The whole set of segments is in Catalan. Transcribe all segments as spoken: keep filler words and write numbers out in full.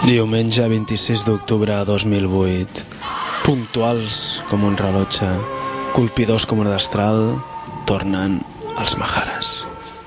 Diumenge vint-i-sis d'octubre de dos mil vuit, puntuals com un rellotge, colpidors com un destral, tornen els Maharas.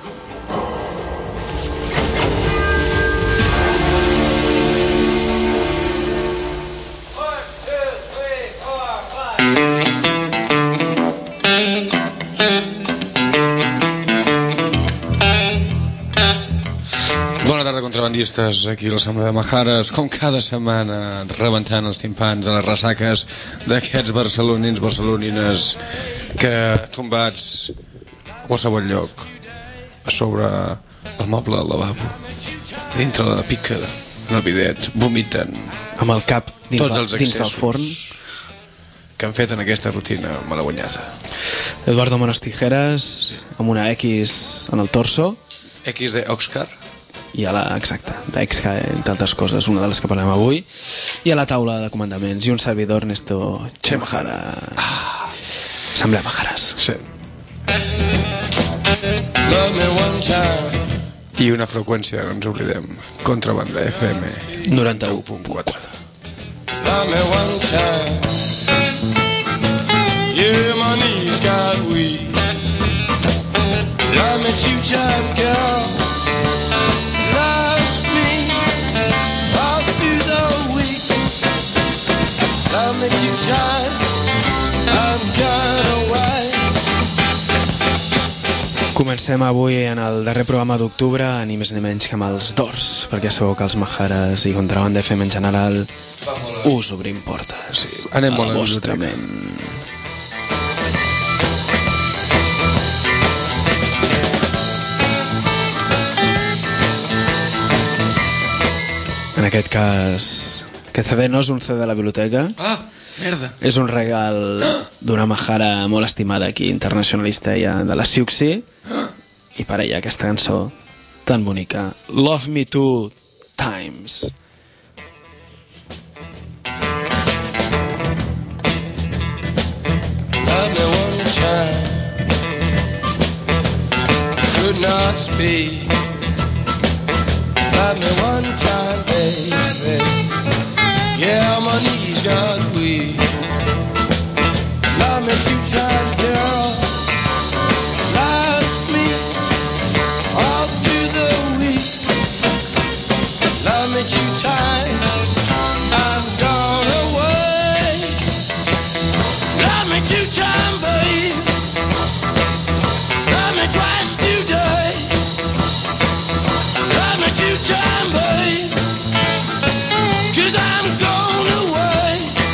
Contrabandistes, aquí a l'Assemblea de Maharas, com cada setmana, rebentant els timpans a les ressaques d'aquests barcelonins, barcelonines que tombats a qualsevol lloc a sobre el moble del lavabo, dintre la pica del bidet, vomiten amb el cap dins, tots la, els dins del forn que han fet en aquesta rutina malaguanyada. Eduardo Manos Tijeras amb una X en el torso, X de Òscar, i a la, exacte, d'X, entre altres coses, una de les que parlem avui, i a la taula de comandaments, i un servidor, Ernesto Che Mahara. Ah. Assemblea Maharas. Sí. I una freqüència, no ens oblidem, Contrabanda F M noranta-u punt quatre. Love me one time. Yeah, my knees got weak. Love me two times, girl. Love me all through the week. Love me two times. I'm gonna wait. Comencem avui en el darrer programa d'octubre, ni més ni menys que amb els Doors, perquè sabeu que els Maharas i Contrabanda F M en general us obrim portes. Sí, anem molt a la vostra ment. En aquest cas, aquest C D no és un C D de la biblioteca. Ah, merda. És un regal d'una Mahara molt estimada aquí, internacionalista ja, de la Siuxi, i per ella aquesta cançó tan bonica, Love Me Two Times. Love me one time. Could not speak. Love me one time, baby. Yeah, my knees got weak. Love me two times, girl. Last me all through the week. Love me two times. I'm gone away. Love me two times, babe. Love me twice today. Love me two times, babe. Cause I'm gone away.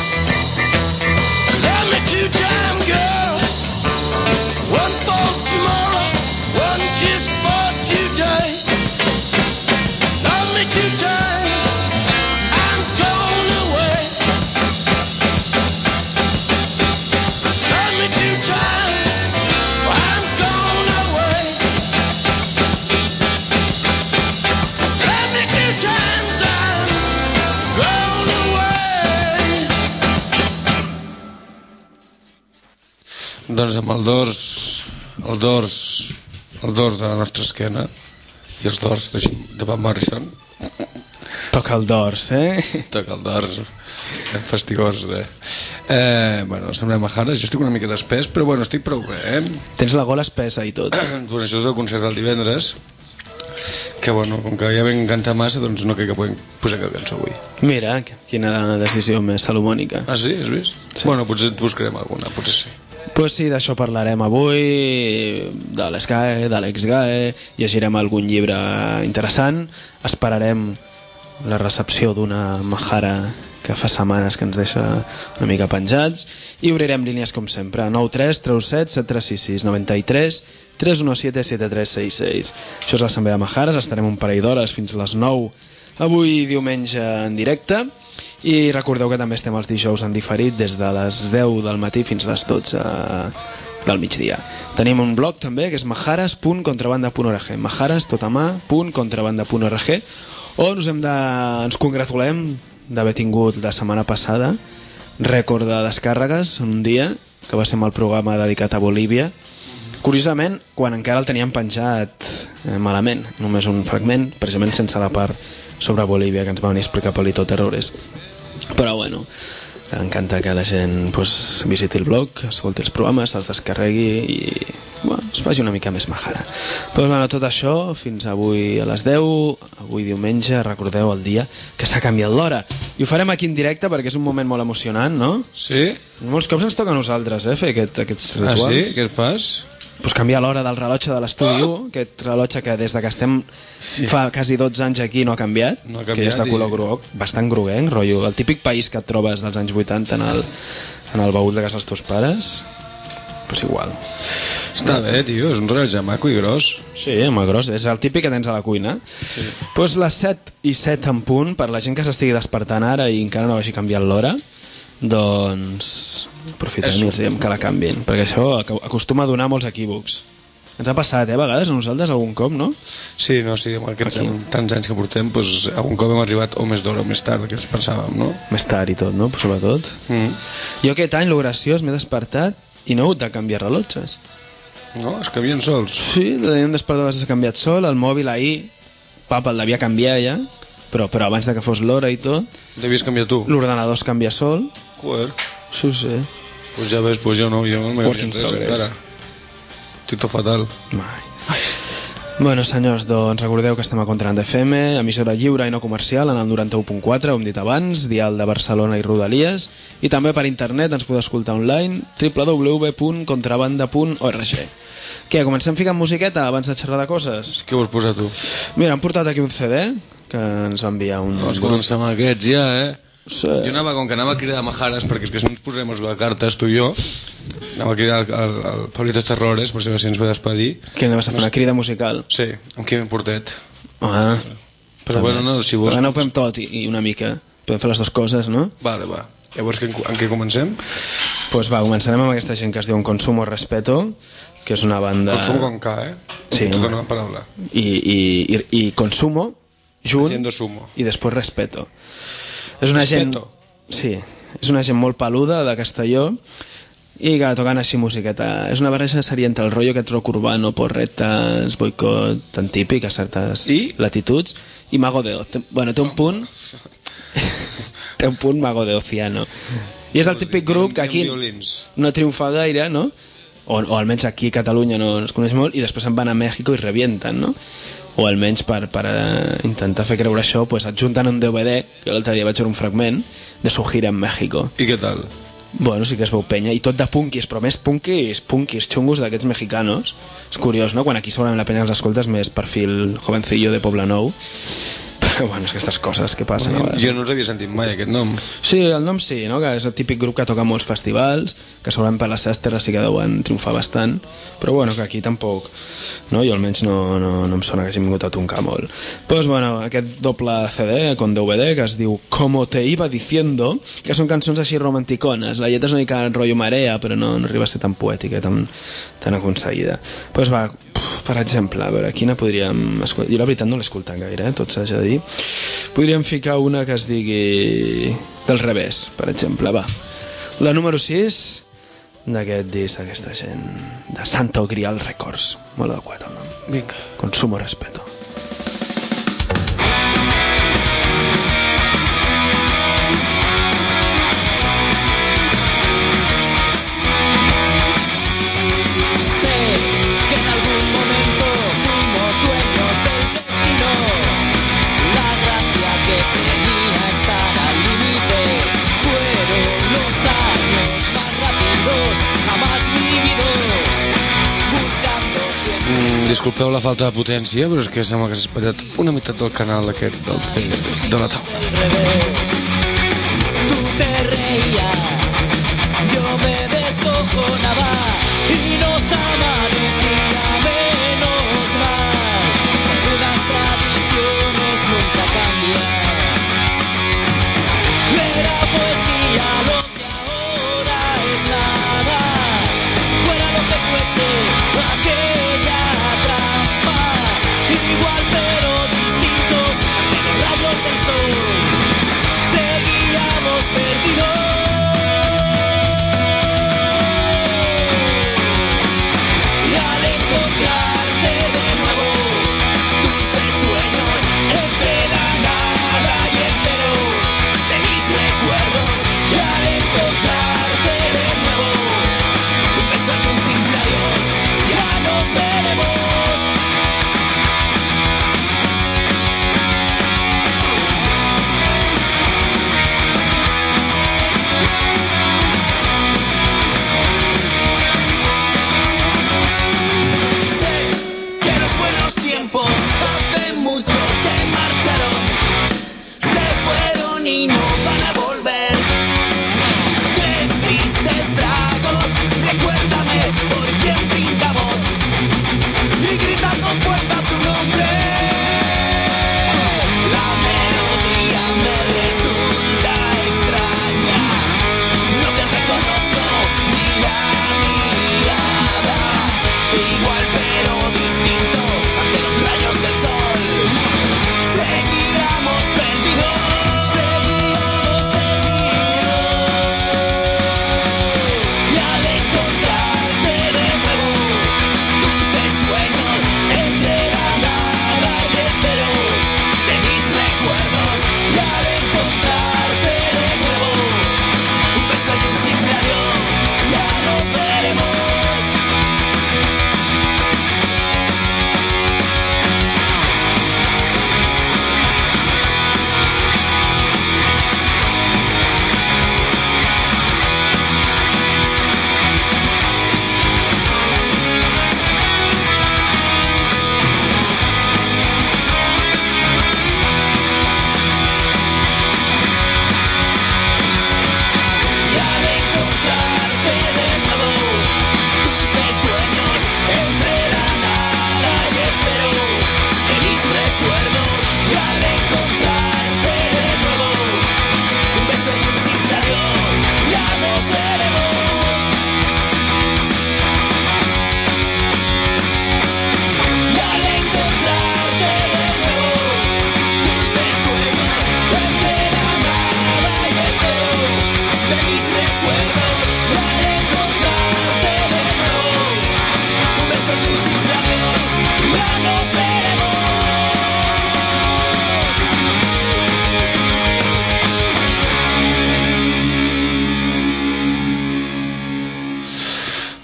Love me two times, girl. One for tomorrow, one kiss for today. Love me two times. I'm gone away. Love me two times. I'm gone away. Love me two times. I'm gone away. Doncs amb el dors, el dors, el dors de la nostra esquena i els dors de, de Van Morrison. Toca el Doors, eh? Toca el dors, ben fastigós. Eh? Eh, bueno, Assemblea Maharas, jo estic una mica d'espès, però bueno, estic prou bé, eh? Tens la gola espessa i tot. Doncs això és el concert del divendres, que bueno, com que ja vam cantar massa, doncs no crec que podem posar cap cançó avui. Mira, quina decisió més salomònica. Ah, sí? Has vist? Sí. Bueno, potser et buscarem alguna, potser sí. Pues sí, d'això parlarem avui, de l'Sgae, de l'Ex-Gae, llegirem algun llibre interessant, esperarem la recepció d'una Mahara que fa setmanes que ens deixa una mica penjats, i obrirem línies com sempre, nou tres tres set set tres sis sis, nou tres tres u set set tres seis seis. Això és l'Assemblea de Maharas, estarem un parell d'hores fins a les nou, avui diumenge en directe, i recordeu que també estem els dijous en diferit des de les deu del matí fins a les dotze del migdia. Tenim un blog també que és maharas punt contrabanda punt org, maharas tot a mà punt contrabanda punt org, on us hem de, ens congratulem d'haver tingut la setmana passada rècord de descàrregues en un dia, que va ser amb el programa dedicat a Bolívia, Curiosament, quan encara el teníem penjat eh, malament, només un fragment, precisament sense la part sobre Bolívia que ens va venir a explicar Polito Terrores. Però bueno, encanta que la gent pues, visiti el blog, escolti els programes, se'ls descarregui i bueno, es faci una mica més majara. Però bueno, tot això fins avui a les deu, avui diumenge, recordeu el dia que s'ha canviat l'hora. I ho farem aquí en directe perquè és un moment molt emocionant, no? Sí? Molts cops ens toca a nosaltres, eh, fer aquest, aquests rituals. Ah, sí? Què et fas? Pues canviar l'hora del rellotge de l'estudi u, oh! Aquest rellotge que des de que estem sí. fa quasi dotze anys aquí no ha canviat, no ha canviat que és de color i... groc, bastant groguenc, rotllo, el típic país que et trobes dels anys vuitanta en el, en el baúl de casa dels teus pares, pues igual. Està bé, tio, és un rellotge maco i gros. Sí, home, gros, és el típic que tens a la cuina. Sí. Pues les set i set en punt, per la gent que s'estigui despertant ara i encara no hagi canviat l'hora, doncs aprofitem i els diem que la canvin, perquè això acostuma a donar molts equívocs. Ens ha passat, eh, a vegades a nosaltres algun cop, no? Sí, no, sí, amb aquests amb tants anys que portem, doncs, algun cop hem arribat o més d'hora o més tard que ens pensàvem, no? Més tard i tot, no? Però sobretot. Mm. Jo aquest any, lo graciós, m'he despertat i no he hagut de canviar rellotges. No? Es canvien sols? Sí, l'he despertat s'ha canviat sol, el mòbil ahir, papa, el devia canviar ja, però, però abans de que fos l'hora i tot. Devies canviar tu? L'ordenador es canvia sol. Joder. Sí, sí. Pues ja ves, pues jo no, jo no m'he canviat res encara. Estic tot fatal. Ai. Bueno, senyors, doncs recordeu que estem a Contrabanda F M, emissora lliure i no comercial, en el noranta-u punt quatre, ho hem dit abans, dial de Barcelona i Rodalies, i també per internet ens podeu escoltar online, w w w punt contrabanda punt org. Què, comencem ficant musiqueta abans de xerrar de coses? Què vols posar tu? Mira, hem portat aquí un C D que ens va enviar un... Doncs comencem aquests ja, eh? Sí. Jo anava, com que anava a cridar Majares, perquè és que si no ens posem a jugar cartes, tu i jo, anava a cridar el, el, el Pablito Terrores, per si ens ve despedir. Què, anaves a fer una crida musical? Sí, amb Quim Portet. Ah. Però bueno, no, si vols... Però no ho fem tot i, i una mica. Podem fer les dues coses, no? Vale, va. Llavors, en, en què comencem? Doncs pues va, començarem amb aquesta gent que es diu Consumo Respeto, que és una banda... Consumo con K, eh? Sí. Tota una paraula. I, i, i, i Consumo, junt, Haciendo sumo. I després Respeto. És una Respeto. gent... Sí, és una gent molt peluda de Castelló i que toquen així musiqueta. És una barreja seria entre el rotllo aquest rock urbano, porretes, boicot, tan típic a certes I? latituds, i Mago de Oz. Bueno, té un punt... té un punt Mago de Oziano. I és el típic grup que aquí no triomfa gaire, no? O, o almenys aquí a Catalunya no es coneix molt, i després se'n van a Mèxico i revienten, no? O almenys per, per uh, intentar fer creure això, pues, adjunten un D V D, que l'altre dia vaig veure un fragment, de su gira en Mèxico. I què tal? Bueno, sí que es veu penya, i tot de punkis, però més punkis, punkis, xungos d'aquests mexicanos. És curiós, no? Quan aquí segurament la penya els escoltes més perfil jovencillo de Poblenou. Però bueno, és aquestes coses que passen. Bueno, jo no els havia sentit mai, aquest nom. Sí, el nom sí, no? Que és el típic grup que toca molts festivals, que segurament per les Cèsteres sí que deuen triomfar bastant, però bueno, que aquí tampoc, no? Jo almenys no, no, no em sona que hagin vingut a toncar molt. Doncs bueno, aquest doble C D con D V D que es diu Como te iba diciendo, que són cançons així romanticones. La lletra és una mica rotllo marea, però no, no arriba a ser tan poètica, tan, tan aconseguida. Doncs va, per exemple, a veure, quina podríem escoltar? Jo la veritat no l'he escoltat gaire, eh? Tot s'ha de dir. Podríem ficar una que es digui Del revés, per exemple, va. La número sis d'aquest disc, d'aquesta gent de Santo Grial Records. Molt adequat el nom. Vinga. Consumo Respeto. Disculpeu la falta de potència, però és que sembla que s'ha espatllat una meitat del canal aquest del C D de la taula. Tu te reías, yo me descojonaba y nos amanecía menos mal. Las tradiciones nunca cambian. Era poesía lo que ahora es nada. Fuera lo que fuese aquella trampa, igual pero distintos ante los rayos del sol, seguíamos perdidos. Y al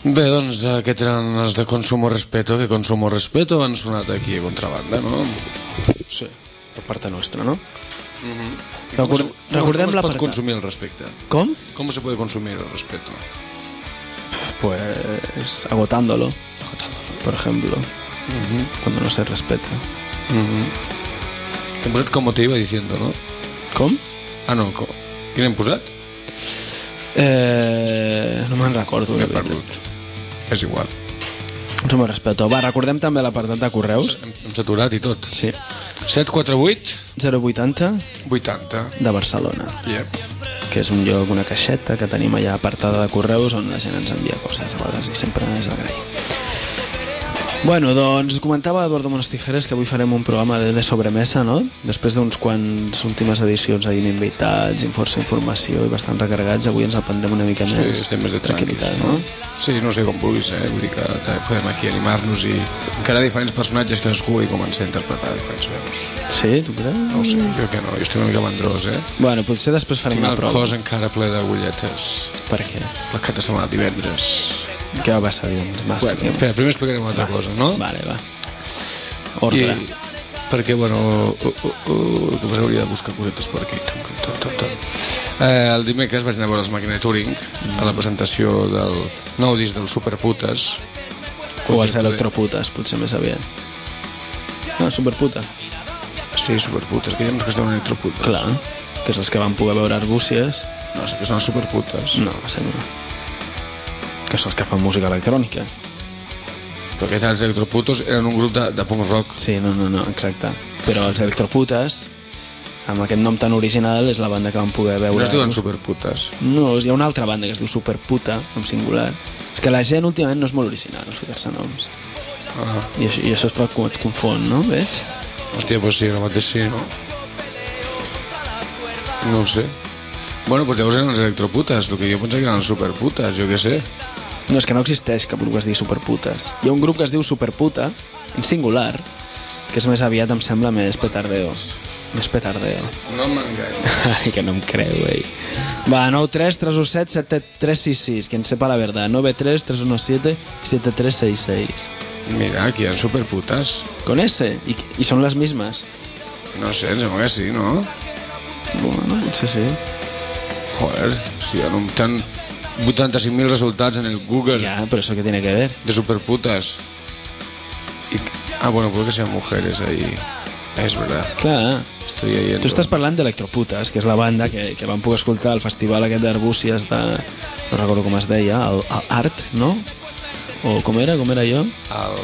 Bé, doncs aquest eren els de Consumo Respeto, que Consumo Respeto han sonat aquí a contrabanda, no? Sí, per part nostra, no? Mm-hmm. Record, com, recordem com es la pot part... consumir el Respecte? Com? ¿Cómo se puede consumir el Respeto? Pues agotándolo, Agotándolo. por ejemplo, Uh-huh. cuando no se respeta. Uh-huh. T'hem posat com te iba diciendo, no? Com? Ah, no, com... Quin hem posat? Eh, no me'n recordo. M'he la veritat. perdut. És igual. Ens ho respeto. Va, recordem també l'apartat de correus. Hem, hem saturat i tot. Sí. set quatre vuit zero vuitanta vuitanta. de Barcelona, Yep. que és un lloc, una caixeta que tenim allà apartada de correus on la gent ens envia coses a vegades i sempre és d'agrair. Bueno, doncs comentava Eduardo Monastijeres que avui farem un programa de, de sobremesa, no? Després d'uns quants últimes edicions ahir invitats, amb força informació i bastant recarregats, avui ens aprendrem una mica Sí, més estem més de tranquil·litat, tranquils, no? Sí, no sé com vulguis, eh? Vull dir que podem aquí animar-nos i encara diferents personatges, cadascú i començar a interpretar diferents veus. Sí, tu creus? No ho sé, jo que no, jo estic una mica mandrós, eh? Bueno, potser després farem Tinc una el prova. cos encara ple d'agulletes. Per què? El cap de setmana divendres. Què va passar dilluns? Va, Bueno, expliquem. espera, primer explicarem una altra Va. cosa, no? Vale, va. Ordre. I, perquè, bueno, uh, uh, uh, que hauria de buscar cosetes per aquí. Tom, tom, tom, tom. Eh, el dimecres vaig anar a veure els Màquina de Turing a la presentació del nou disc dels Superputes. O els electroputes, potser més aviat. No, superputa. Sí, Superputes, que hi ha uns que es diuen electroputes. Clar, que és els que van poder veure Arbúcies. No sé que són els Superputes. No, sembla. Que són els que fan música electrònica. Però aquests els electroputos eren un grup de, de punk rock. Sí, no, no, no, exacte. Però els electroputes, amb aquest nom tan original, és la banda que van poder veure... No es diuen Superputes. No, hi ha una altra banda que es diu Superputa, en singular. És que la gent últimament no és molt original, els ficar-se noms. Ah. I això, i això es fa com et confon, no? Veig? Hòstia, doncs sí, ara mateix sí, no? No ho sé. Bueno, doncs llavors eren els electroputes, el que jo pensava que eren els superputes, jo què sé. No, és que no existeix cap grup que es digui Superputes. Hi ha un grup que es diu Superputa, en singular, que és més aviat, em sembla, més petardeo. Més petardeo. No m'enganyes. Ai, que no em creu, ei. Va, nou tres tres u set set tres sis sis, quien sepa la verdad. nueve tres tres uno siete siete tres seis seis. Mira, aquí hi ha superputes. Con ese. I, i són les mismes. No sé, em sembla que sí, no? Bueno, potser sí. Joder, si hi ha un tant... vuitanta-cinc mil resultats en el Google Ya, pero eso qué tiene que ver. de superputas. Y... Ah, bueno, puede que sean mujeres ahí. Es verdad. Clar. Estoy ahí en Tu estàs parlant d'Electroputes, que és la banda que, que van poder escoltar al festival aquest d'Arbúcies de... no recordo com es deia, el, el Art, no? O com era, com era jo? El...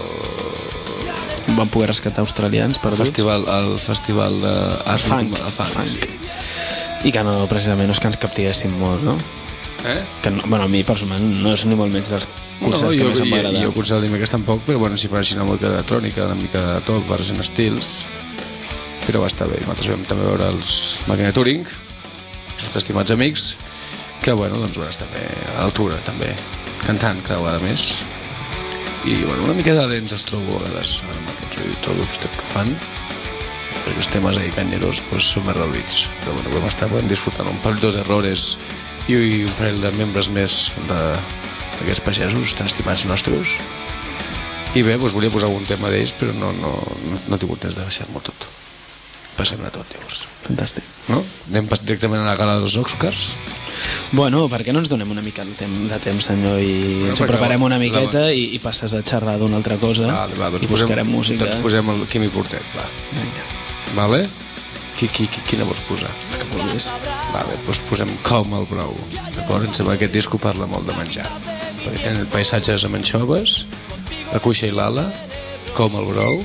Van poder rescatar australians perduts. festival, el festival de... El funk, el funk. funk. I que no, precisament, no és que ens captivessin molt, no? Eh? Que no, bueno, a mi personalment no és ni molt menys dels concerts no, que jo, més em va jo, agradar. jo concert el dimecres tampoc, però bueno, si fareixin una mica d'electrònica, una mica de tot, barregen estils, però va estar bé. Nosaltres vam també veure els Màquina de Turing, els nostres estimats amics, que bueno, doncs van estar bé a l'altura també, cantant cada vegada més. I bueno, una mica de dents els trobo a vegades amb aquests editors que fan, perquè els temes ahí canyeros pues, són més reduïts. Però bueno, vam estar bueno, disfrutant un parell dos errores i un parell de membres més d'aquests pagesos tan estimats nostres. I bé, doncs volia posar algun tema d'ells, però no, no, no, no he tingut temps de baixar-m'ho tot. Passem-ne tot, llavors. Fantàstic. No? Anem pas directament a la gala dels Oscars. Bueno, per què no ens donem una mica de temps, de temps senyor, i Bueno, ens ho perquè preparem una la- miqueta i, i passes a xerrar d'una altra cosa Vale, va, doncs i buscarem posem, música. Doncs posem el Quimi Portet, va. Vinga, Vale? Qui, qui, qui, quina vols posar? que vulguis. Vale, doncs posem Com el Brou. D'acord? Em sembla que aquest disco parla molt de menjar. Perquè tenen paisatges amb anxoves, la cuixa i l'ala, Com el Brou,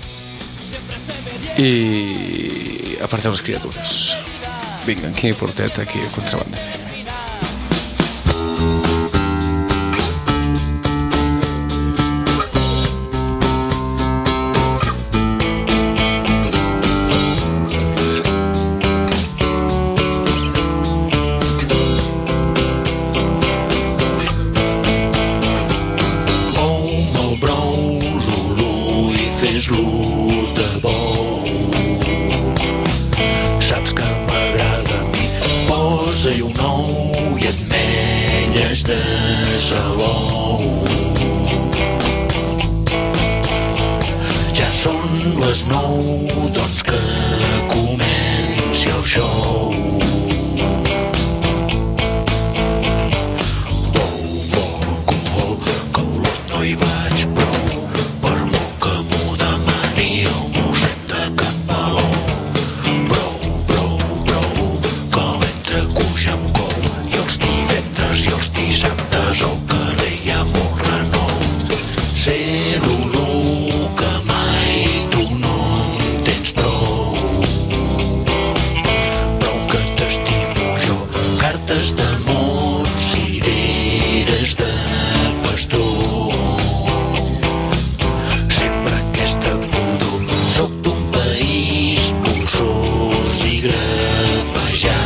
i aparteu les criatures. Vinga, en Quimi Portet, aquí a Contrabanda. Saps que m'agrada a mi. Posa-hi un ou i ametlles de salou. Prou, doncs que comenci el show. Bou, foc, alcohol, que olor no hi vaig prou. Per molt que m'ho demani el mossèn de Can Palou. Prou, prou, prou, que l'entre cuix amb cou. I els divendres i els dissabtes al carrer hi ha molt renou. Ser l'olor que mai tu no en tens prou. Prou que t'estimo jo, cartes d'amor, cireres de pastor. Sempre aquesta pudor, soc d'un país polsós i grapejat.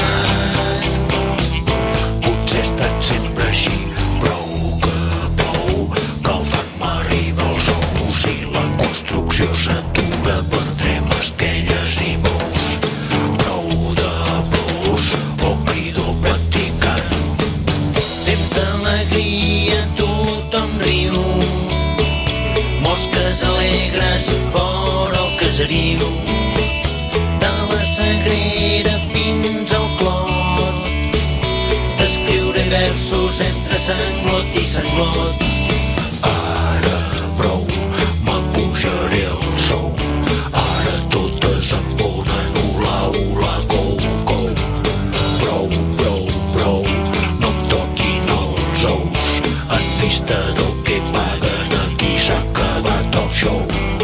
Potser he estat sempre així, prou que plou, que el fang m'arriba als ous i la construcció s'atura, perdrem esquelles i bous. Prou de plors o crido practicant. Temps d'alegria, tothom riu. Mosques alegres fora el caseriu. De la Sagrera fins al Clot. D'escriure versos entre sanglot i sanglot. Ara prou, m'apujaré el sou. Ara totes em ponen ula, ula, cou, cou. Prou, prou, prou, no em toquin els ous. En vista del que paguen aquí s'ha acabat el show.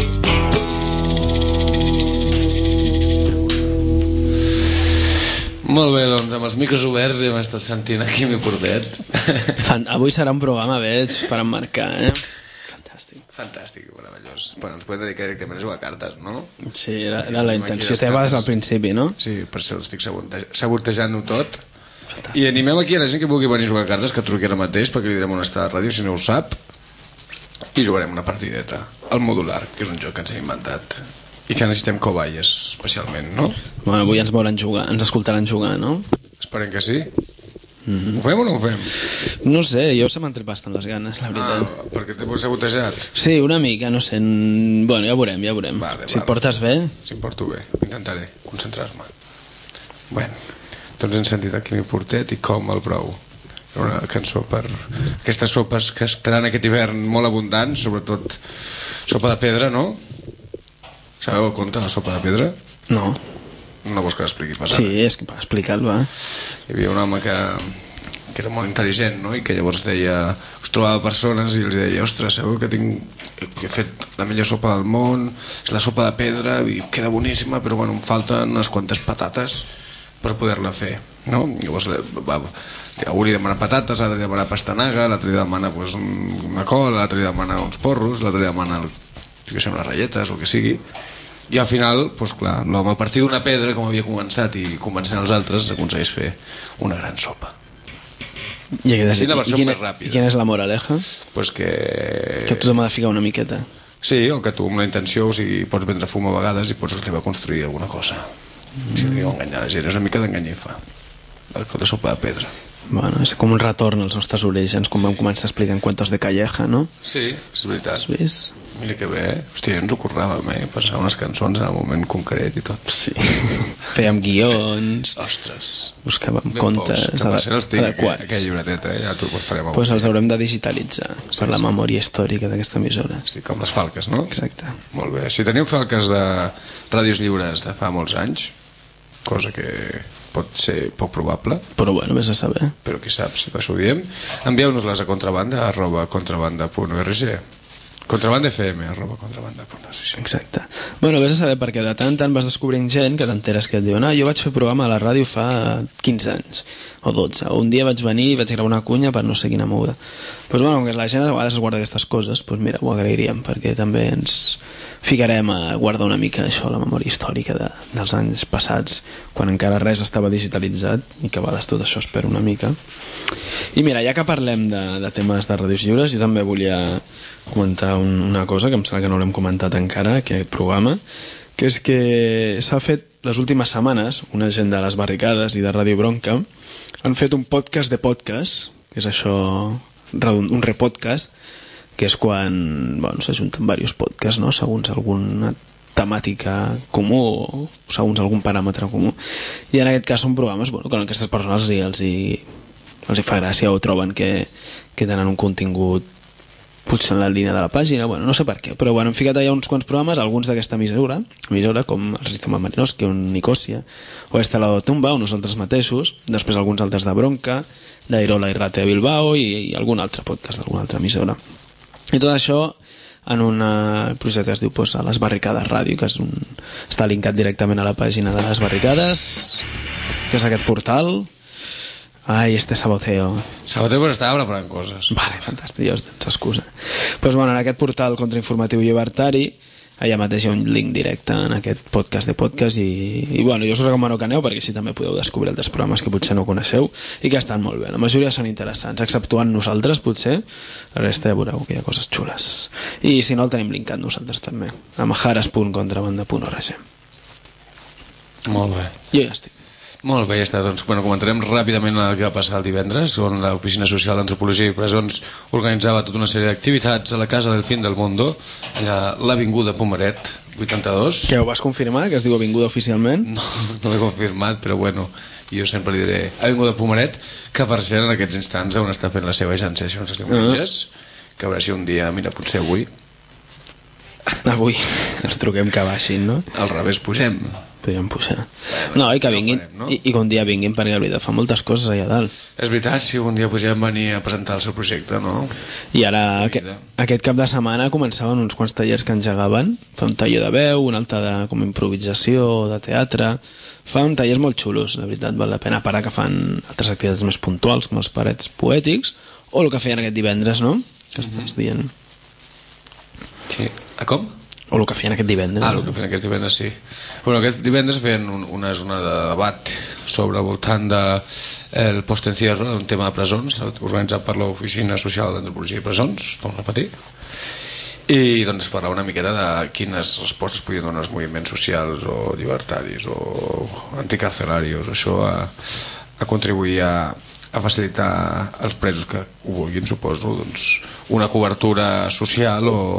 Molt bé, doncs amb els micros oberts hem estat sentint aquí mi Portet. Fan, avui serà un programa, veig, per emmarcar, eh? Fantàstic. Fantàstic, meravellós. Bueno, ens podem dedicar directament a jugar a cartes, no? Sí, era, era la Aquí intenció les teva des cartes. del principi, no? Sí, per això estic sabote- sabotejant-ho tot. I animem aquí a la gent que vulgui venir a jugar a cartes, que truqui ara mateix, perquè li direm on està la ràdio, si no ho sap, i jugarem una partideta. El modular, que és un joc que ens hem inventat. I que necessitem cobayes, especialment, no? Bueno, avui ens veuran jugar, ens escoltaran jugar, no? Esperem que sí. Mm-hmm. Ho fem o no ho fem? No sé, jo se m'han tret bastant les ganes, la Ah, veritat. perquè t'he sabotejat. Sí, una mica, no sé. n- Bueno, ja veurem, ja veurem. Vale, si et vale. portes bé... Si em porto bé, intentaré concentrar-me. Bueno, doncs hem sentit aquí mi Portet i com el brou. Una cançó per aquestes sopes que estaran aquest hivern molt abundants, sobretot sopa de pedra, no? Sabeu el conte de la sopa de pedra? No. No vols que l'expliqui pas ara? Sí, és que explicar-lo, va. Hi havia un home que, que era molt intel·ligent, no? I que llavors deia, us trobava persones i els deia, ostres, sabeu que tinc que he fet la millor sopa del món, és la sopa de pedra i queda boníssima, però bueno, em falten unes quantes patates per poder-la fer, no? Llavors va, algú li demana patates, l'altre li demana pastanaga, l'altre li demana pues, una col, l'altre li demana uns porros, l'altre li demana que sé, unes ratlletes o el que sigui. I al final, doncs clar, l'home a partir d'una pedra, com havia començat i convencent els altres, aconsegueix fer una gran sopa. I, aquesta, Així la versió i, quina, més ràpida. I quina és la moraleja? Pues que... Que tothom ha de ficar una miqueta. Sí, o que tu amb la intenció, o sigui, pots vendre fum a vegades i pots arribar a construir alguna cosa. Mm. Si diu enganyar la gent, és una mica d'enganyifa. La sopa de pedra. Bueno, és com un retorn als nostres orígens, com vam començar explicant cuentos de Calleja, no? Sí, és veritat. Has vist? Mira que bé, eh? Hòstia, ens ho curràvem, eh? Passar unes cançons en el moment concret i tot. Sí. Fèiem guions, Ostres. buscàvem Ben contes pocs, que per ser els tinc, adequats. aquella llibreteta, eh? Ja t'ho farem avui. Pues els haurem de digitalitzar Sí, per la sí. memòria històrica d'aquesta emissora. Sí, com les falques, no? Exacte. Molt bé. Si teniu falques de ràdios lliures de fa molts anys, cosa que pot ser poc probable, Però bueno, vés a saber. però qui sap si per això ho diem, envieu-nos-les a contrabanda arroba contrabanda punt org, contrabanda fm arroba contrabanda punt org. Exacte. Bueno, vés a saber perquè de tant en tant vas descobrint gent que t'enteres que et diuen ah, jo vaig fer programa a la ràdio fa quinze anys o dotze. Un dia vaig venir i vaig gravar una cunya per no sé quina moguda. Doncs pues bueno, com que la gent a vegades es guarda aquestes coses, doncs pues mira, ho agrairíem perquè també ens ficarem a guardar una mica això, la memòria històrica de, dels anys passats, quan encara res estava digitalitzat i que a vegades tot això es perd una mica. I mira, ja que parlem de, de temes de ràdios lliures, jo també volia comentar un, una cosa que em sembla que no l'hem comentat encara, aquest programa, que és que s'ha fet les últimes setmanes, una gent de les barricades i de Ràdio Bronca han fet un podcast de podcast, que és això, un repodcast, que és quan bueno, s'ajunten diversos podcasts, no? Segons alguna temàtica comú o segons algun paràmetre comú, i en aquest cas són programes bueno, que a aquestes persones els hi, els hi, els hi fa gràcia o troben que, que tenen un contingut potser en la línia de la pàgina, bueno, no sé per què, però bueno, hem ficat allà uns quants programes, alguns d'aquesta emissora, emissora com el Rizoma Marinoski, un Nicosia, o Estela de Tumba, o nosaltres mateixos, després alguns altres de Bronca, d'Airola i Rate de Bilbao i, i algun altre podcast d'alguna altra emissora. I tot això en un projecte que es diu pues, a Les Barricades Ràdio, que és un... està linkat directament a la pàgina de Les Barricades, que és aquest portal. Ai, este saboteo. Saboteo però estava preparant coses. Vale, fantàstic, ja us tens excusa. Pues, bueno, en aquest portal contrainformatiu llibertari, allà mateix hi ha un link directe en aquest podcast de podcast i, i bueno, jo us recomano que aneu perquè així també podeu descobrir altres programes que potser no coneixeu i que estan molt bé. La majoria són interessants, exceptuant nosaltres, potser. La resta ja veureu que hi ha coses xules. I si no, el tenim linkat nosaltres també, a majares punt contrabanda punt org. Molt bé. Jo ja estic. Molt bé, ja està. Doncs, bueno, comentarem ràpidament el que va passar el divendres, on l'Oficina Social d'Antropologia i Presons organitzava tota una sèrie d'activitats a la Casa del Fin del Mundo, allà a l'Avinguda Pomeret, vuitanta-dos. Que ho vas confirmar, que es diu Avinguda oficialment? No, no l'he confirmat, però bueno, jo sempre li diré Avinguda Pomeret, que per cert en aquests instants on està fent la seva agència els diumenges, uh-huh. Que a veure si un dia, mira, potser avui avui ens truquem que baixin, no? Al revés pugem. Podríem pujar. No, i que vinguin, farem, no? I, i que un dia vinguin, perquè la veritat fa moltes coses allà dalt. És veritat, si un dia podríem venir a presentar el seu projecte, no? I ara, aquest, aquest cap de setmana començaven uns quants tallers que engegaven. Fa un taller de veu, un altre de com improvisació, de teatre. Fan tallers molt xulos, la veritat, val la pena, a part que fan altres activitats més puntuals, com els parets poètics, o el que feien aquest divendres, no? Que estàs mm-hmm. dient. Sí, a com? O el que feien aquest divendres. Ah, el que feien aquest divendres, sí. Bueno, aquest divendres feien un, una zona de debat sobre al voltant del de postencierro, un tema de presons, organitzat per l'Oficina Social d'Antropologia i Presons, torno a repetir. I doncs parlar una miqueta de quines respostes podien donar els moviments socials o llibertaris o anticarcelarios, això a, a contribuir a, a facilitar als presos que ho vulguin, suposo, doncs, una cobertura social o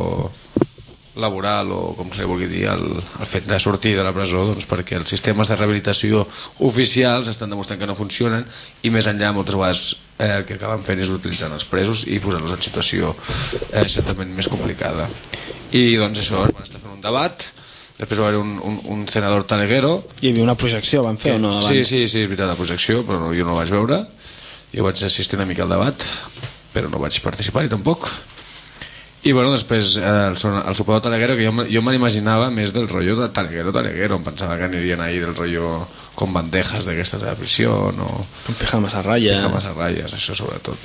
laboral o com se li vulgui dir el, el fet de sortir de la presó, doncs perquè els sistemes de rehabilitació oficials estan demostrant que no funcionen i més enllà moltes vegades eh, el que acaben fent és utilitzant els presos i posant-los en situació eh, certament més complicada. I doncs això, van estar fent un debat, després va haver un, un, un senador taleguero. Hi havia una projecció, van fer que, o no? Abans? Sí, sí, sí, és veritat, la projecció, però no, jo no la vaig veure, jo vaig assistir una mica al debat però no vaig participar-hi tampoc. I bueno, després eh, el, el sopar de Taleguero, que jo, jo me l'imaginava més del rotllo de Taleguero, Taleguero, em pensava que anirien ahir del rotllo con bandejas d'aquestes de la prisió o... Con pijamas a ratlles. Pijamas a ratlles, això sobretot.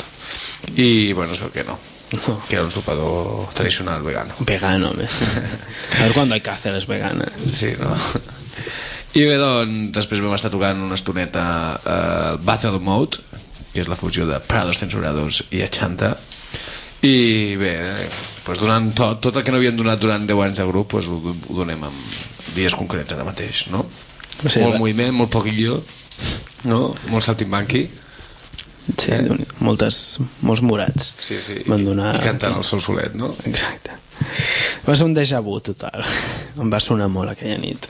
I bueno, es veu que no, no. Que era un sopador tradicional vegano. Vegano, més. A ver cuando hay que hacer es vegana. Sí, no? I bé, doncs, després vam estar tocant una estoneta eh, Battle Mode, que és la fusió de Prados Censurados i Achanta. I bé, doncs donant tot, tot el que no havien donat durant deu anys de grup, doncs ho, ho donem en dies concrets ara mateix, no? Sí, molt va. Moviment, molt poquillo, no? Molt saltimbanqui. Sí, eh? moltes, molts morats. Sí, sí, van donar... i cantant el sol solet, no? Exacte. Va ser un déjà vu total. Em va sonar molt aquella nit.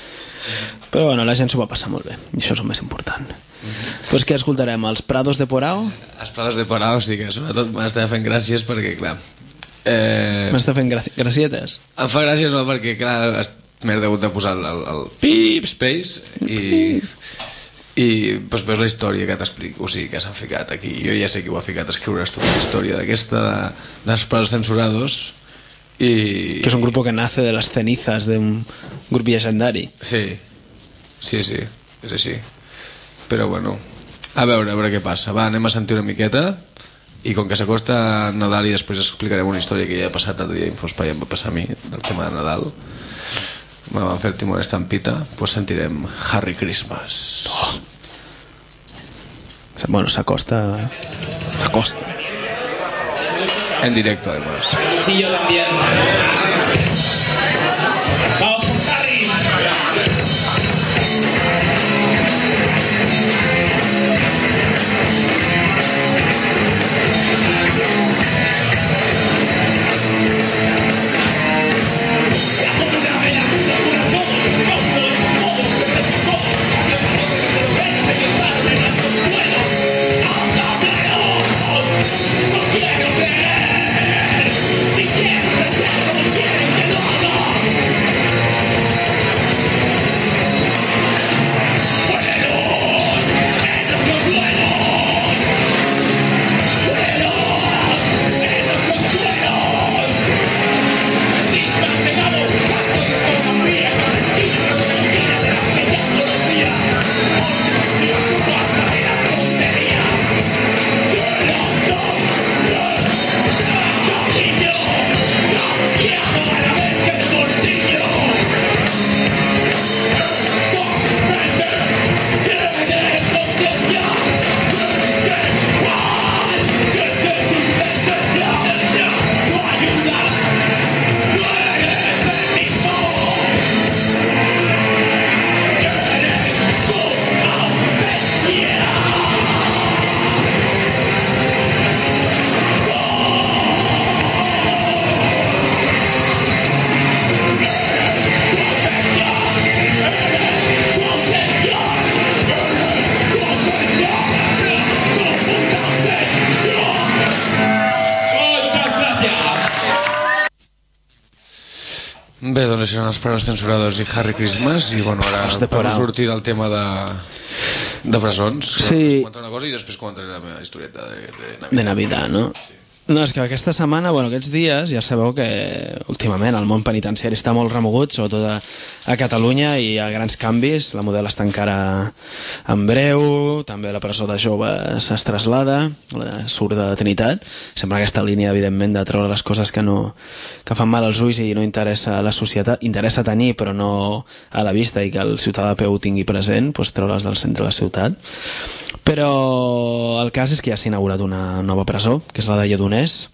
Però bueno, la gent s'ho va passar molt bé, i això és el més important. Mm-hmm. Pues què escoltarem? Els Prados de Porao? Els Prados de Porao, sí, que sobretot m'estava fent gràcies perquè, clar... Eh... M'estava fent gra gracietes? Em fa gràcies, no, perquè, clar, m'he hagut de posar el, el, el Pip Space i... i doncs veus la història que t'explico, o sigui, que s'han ficat aquí. Jo ja sé que ho ha ficat a escriure tota la història d'aquesta, de, dels Prados Censurados, i... que és un grup que nace de les cenizas d'un grup llegendari. Sí, sí, sí, és així. Però bueno, a veure, a veure què passa. Va, anem a sentir una miqueta i com que s'acosta Nadal i després explicarem una història que ja ha passat l'altre dia a Infospai, em va passar a mi, del tema de Nadal. Me van fer el timó d'estampita, doncs sentirem Harry Christmas. Oh. Bueno, s'acosta... s'acosta. En directo, además. Sí, yo también. Vamos con Harry. La això eren els pares censuradors i Harry Christmas, i bueno, ara vam sortir del tema de, de presons. Sí. Comentar una cosa i després comentaré la meva historieta de, de Navidad. De Navidad, no? No, és que aquesta setmana, bueno, aquests dies, ja sabeu que últimament el món penitenciari està molt remogut, sobretot a, a Catalunya, i hi ha grans canvis. La Model està encara en breu, també la presó de joves es traslada, la surt de Trinitat. Sempre aquesta línia, evidentment, de treure les coses que, no, que fan mal als ulls i no interessa a la societat, interessa tenir però no a la vista, i que el ciutadà de peu ho tingui present, doncs treure's del centre de la ciutat. Però el cas és que ja s'ha inaugurat una nova presó, que és la de Lledoners,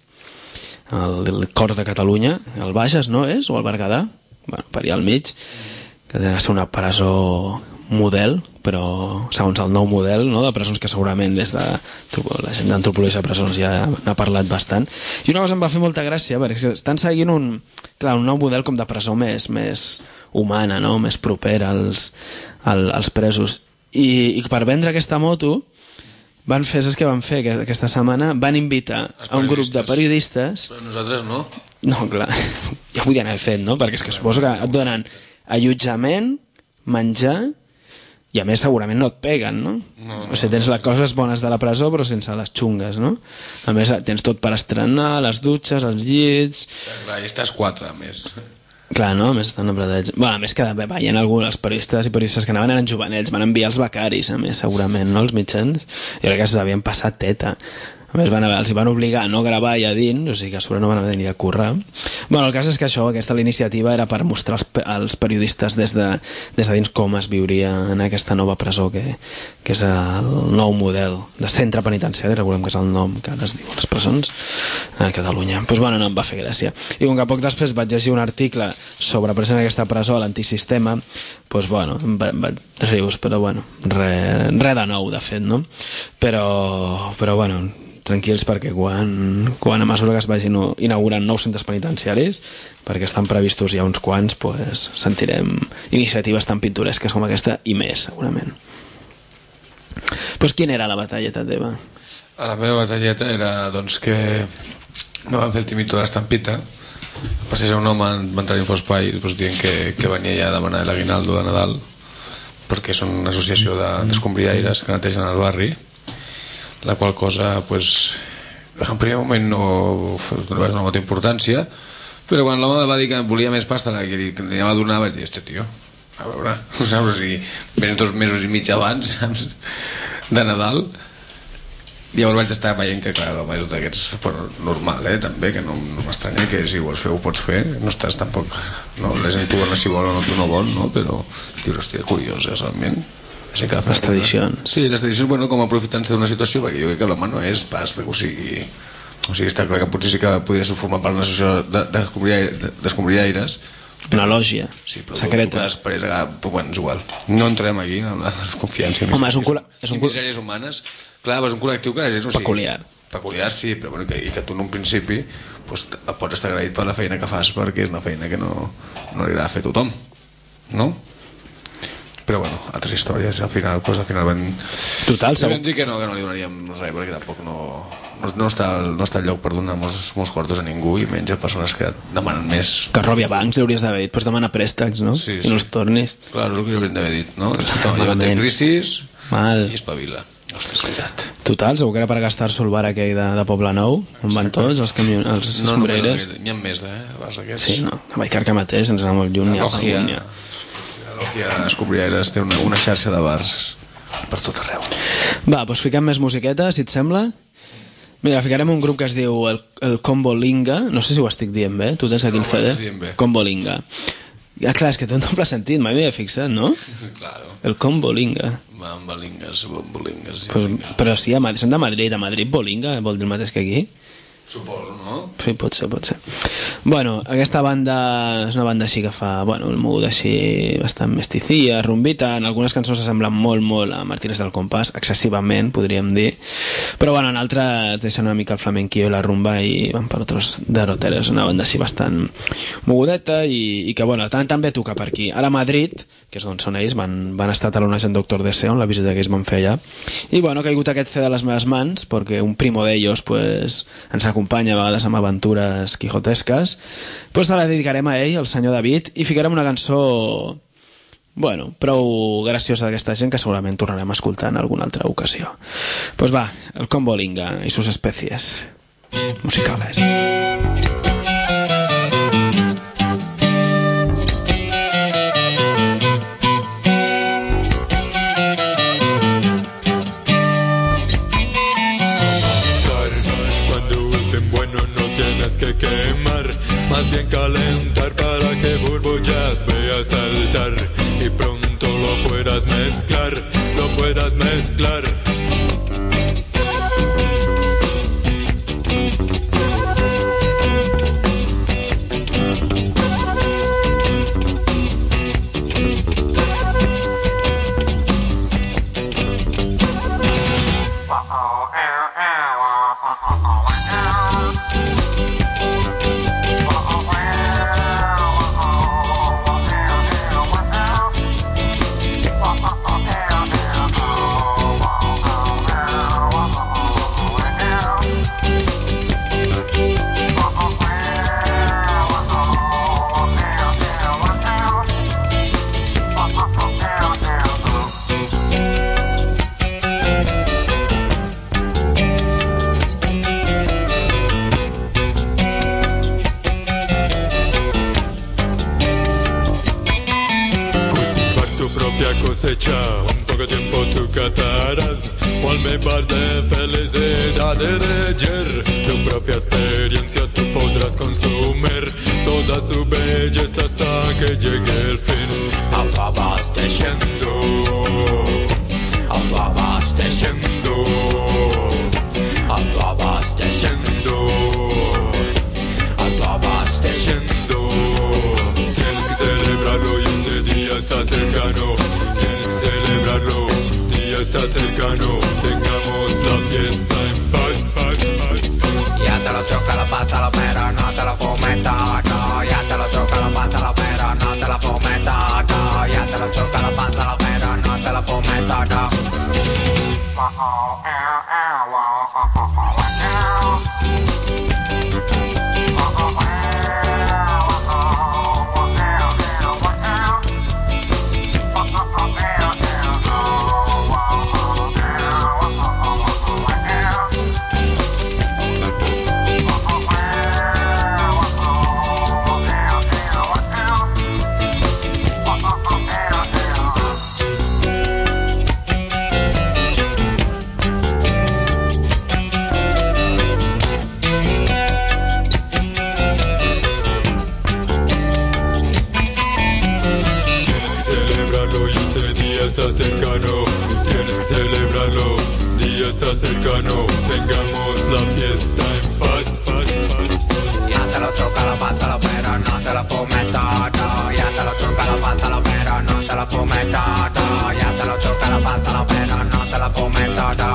el, el cor de Catalunya, el Bages, no és? O el Berguedà? Bueno, per allà al mig, que ha de ser una presó model, però segons el nou model, no?, de presons, que segurament des de la gent d'antropologia de presons ja n'ha parlat bastant. I una cosa em va fer molta gràcia, perquè estan seguint un, clar, un nou model com de presó més, més humana, no?, més propera als, als, als presos. I, i per vendre aquesta moto van fer, saps què van fer aquesta setmana? Van invitar a un grup de periodistes. Però nosaltres no. No, clar, ja ho podien haver fet, no? Perquè és que suposo que et donen allotjament, menjar, i a més segurament no et peguen, no? No, no, o sigui, tens les coses bones de la presó però sense les xungues, no? A més tens tot per estrenar, les dutxes, els llits... Clar, i estàs quatre, a més. Clar, no? A més estan apretats. Bueno, a més que veien alguns, els periodistes i periodistes que anaven eren jovenets, van enviar els becaris, a més, segurament, no? Els mitjans. Jo crec que s'havien passat teta. A més, van haver, els hi van obligar a no gravar allà dins, o sigui que a sobre no van haver ni a currar. Bueno, el cas és que això, aquesta iniciativa era per mostrar als, als periodistes des de, des de dins com es viuria en aquesta nova presó, que, que és el nou model de centre penitenciari, recordem que és el nom que ara es diu les presons a Catalunya. Doncs pues, bueno, no em va fer gràcia. I com que poc després vaig llegir un article sobre precisament aquesta presó, l'antisistema, doncs pues, bueno, em va, va, rius, però bueno, res re de nou, de fet, no? Però, però bueno, tranquils, perquè quan, quan a mesura que es vagin inaugurant nous centres penitenciaris, perquè estan previstos ja uns quants, pues, sentirem iniciatives tan pintoresques com aquesta i més, segurament. Pues quina era la batalleta teva? La meva batalleta era doncs, que me van fer el timito de l'estampita. Passeja un home en entrar a Infospai doncs, dient que, que venia ja a demanar l'aguinaldo de Nadal, perquè són una associació d'escombriaires que netegen el barri, la qual cosa pues, en un primer moment no, no va donar molta importància, però quan l'home va dir que volia més pasta que li, que li anava a donar, vaig dir, hòstia, tio, a veure, saps? O sigui, venen dos mesos i mig abans, saps? De Nadal. Llavors vaig estar veient que, clar, l'home és d'aquests, però normal, eh, també, que no, no m'estranya, que si vols fer ho pots fer, no estàs tampoc, no, la gent governa si vol o no, tu no vol, no? Però dius, hòstia, curiós, eh, realment. Sí, que les tradicions. Sí, les tradicions, bueno, com aprofitant-se d'una situació, perquè jo crec que l'home no és pas, o sigui, o sigui, està clar que potser sí que podria ser formar part d'una associació d'escombriaires. Una lògia, sí, però secreta. Tu després, però bueno, és igual. No entrem aquí en la desconfiança. Home, és un col·lectiu... És un misèries humanes. Clar, és un col·lectiu que la gent... O sigui, peculiar. Peculiar, sí, però bueno, que, i que tu en un principi pues, pots estar agraït per la feina que fas, perquè és una feina que no, no li agrada fer a tothom, no? Però bueno, altres històries, al final, pues, al final vam... Total, segur. Vam dir que no, que no li donaríem res, perquè tampoc no, no, no, està, no està el lloc per donar molts, molts quartos a ningú, i menys a persones que demanen més. Que robi a bancs, hauries d'haver dit, pues demana préstecs, no? Sí, I no els tornis. Clar, és el que hauríem d'haver dit, no? Ja té crisis mal. I espavila. Ostres, és veritat. Total, segur que era per gastar-se el bar aquell de, de Poble Nou, on van tots, els camions, els no, sombreres. No, n'hi ha més, eh? Bars aquests. Sí, no, a Vallcarca mateix, ens anar molt lluny. La Lògia. La Lògia Escombriaires té una, una xarxa de bars per tot arreu. Va, doncs fiquem més musiqueta, si et sembla. Mira, ficarem un grup que es diu el, el Combo Linga, no sé si ho estic dient bé, tu tens aquí el C D? Combo Linga. Ja, clar, és que té un doble sentit, mai m'hi he fixat, no? Claro. El Combo Linga. Mambalingas, bombolingas. Pues, però sí, a Madrid, són de Madrid, a Madrid Bolinga vol dir el mateix que aquí. Suposo, no? Sí, pot ser, pot ser. Bueno, aquesta banda és una banda així que fa, bueno, el mood així bastant mestizia, rumbita, en algunes cançons s'assemblen molt, molt a Martínez del Compàs, excessivament, podríem dir, però bueno, en altres deixen una mica el flamenquillo i la rumba i van per altres derroteres, una banda així bastant mogudeta i, i que, bueno, tant també toca per aquí. Ara a Madrid que és d'on són ells, van, van estar talonats en Doctor D C, on la visita que ells van fer allà. I bueno, ha caigut aquest C D a les meves mans, perquè un primo d'ells pues, ens acompanya a vegades amb aventures quijotesques. Pues la dedicarem a ell, el senyor David, i ficarem una cançó, bueno, prou graciosa d'aquesta gent que segurament tornarem a escoltar en alguna altra ocasió. Pues va, el Combo Linga i sus especies musicales. Que quemar, más bien calentar para que burbullas veas saltar y pronto lo puedas mezclar, lo puedas mezclar. Un poco tiempo tú catarás cual me bar de felicidad de ayer. Tu propia experiencia tú podrás consumir toda su belleza hasta que llegue el fin. Autoabasteciendo, autoabasteciendo, autoabasteciendo, autoabasteciendo. Tienes que celebrarlo y ese día está cercano. Celebrarlo, día está cercano, tengamos la fiesta en paz, paz, paz. Ya te lo choca, lo pasa, lo pero no te lo fumes todo. Ya te lo choca, lo pasa, lo pero no te lo fumes todo. Ya te lo choca, lo pasa, lo pero no te lo fumes todo. Está cercano, tienes que celebrarlo, día está cercano, tengamos la fiesta en paz, paz, paz. Ya te lo choca, lo pasa, lo pero no te lo fumes todo. Ya te lo choca, lo pasa, lo pero no te lo fumes todo. Ya te lo choca, lo pasa, lo pero no te lo fumes todo.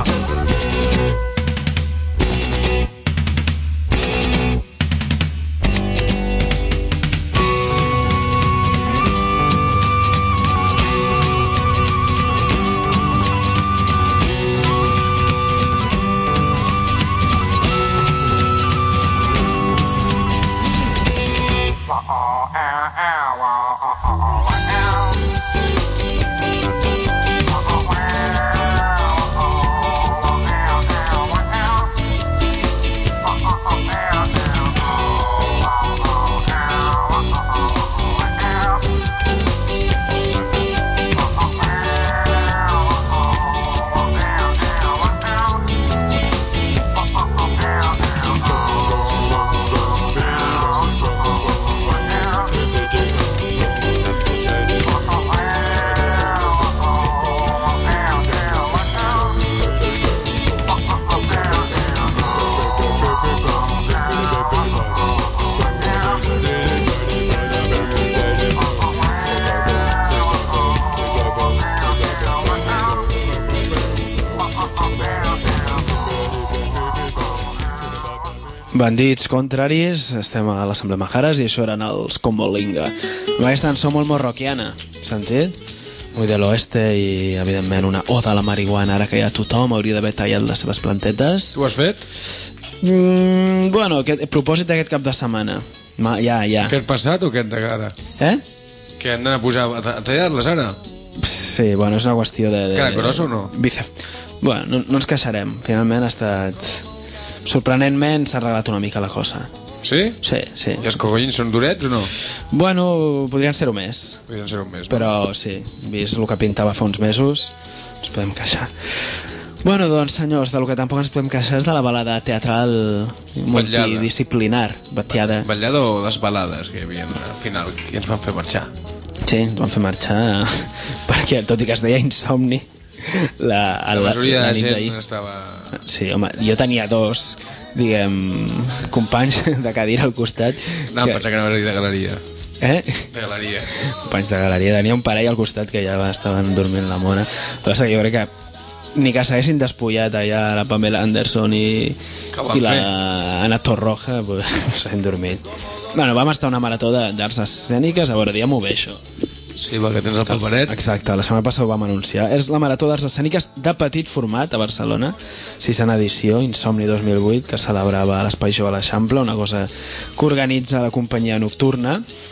Bandits contraris, estem a l'Assemblea Majares i això eren els Combolinga. Aquesta cançó molt morroquiana, sentit? Muy de l'oeste i, evidentment, una oda a la marihuana. Ara que ja tothom hauria d'haver tallat les seves plantetes. Tu ho has fet? Mm, bueno, aquest, propòsit d'aquest cap de setmana. Ma, ja, ja. Aquest passat o aquest de ara? Eh? Que han de posar a tallar-les ara? Sí, bueno, és una qüestió de... de Cada grosso o no? Bíceps. Bueno, no, no ens queixarem. Finalment ha estat... Sorprenentment s'ha arreglat una mica la cosa. Sí? Sí, sí. I els cogollins són durets o no? Bueno, podrien ser-ho més. Podrien ser un mes. Però sí, vist el que pintava fa uns mesos, ens podem queixar. Bueno, doncs, senyors, del que tampoc ens podem queixar és de la balada teatral multidisciplinar. Batiada. Ballada o les balades que hi havia al final, i ens van fer marxar. Sí, ens van fer marxar perquè, tot i que es deia insomni, la, La majoria la de nit gent d'ahir. estava... Sí, home, jo tenia dos, diguem, companys de cadira al costat. No, em pensava que anaves a dir de galeria. Eh? De galeria. Companys de galeria. Tenia un parell al costat que ja estaven dormint la mona. Però és que jo crec que ni que s'haguessin despullat allà la Pamela Anderson i, van i la fer? Ana Torroja, pues, s'han dormit. Bueno, vam estar una marató de- d'arts escèniques, a veure, diguem-ho bé, això. Sí, perquè tens el paperet. Exacte, la setmana passada ho vam anunciar. És la Marató d'Arts Escèniques de petit format a Barcelona, sisena edició, Insomni dos mil vuit, que celebrava a l'Espai Jove a l'Eixample, una cosa que organitza la companyia nocturna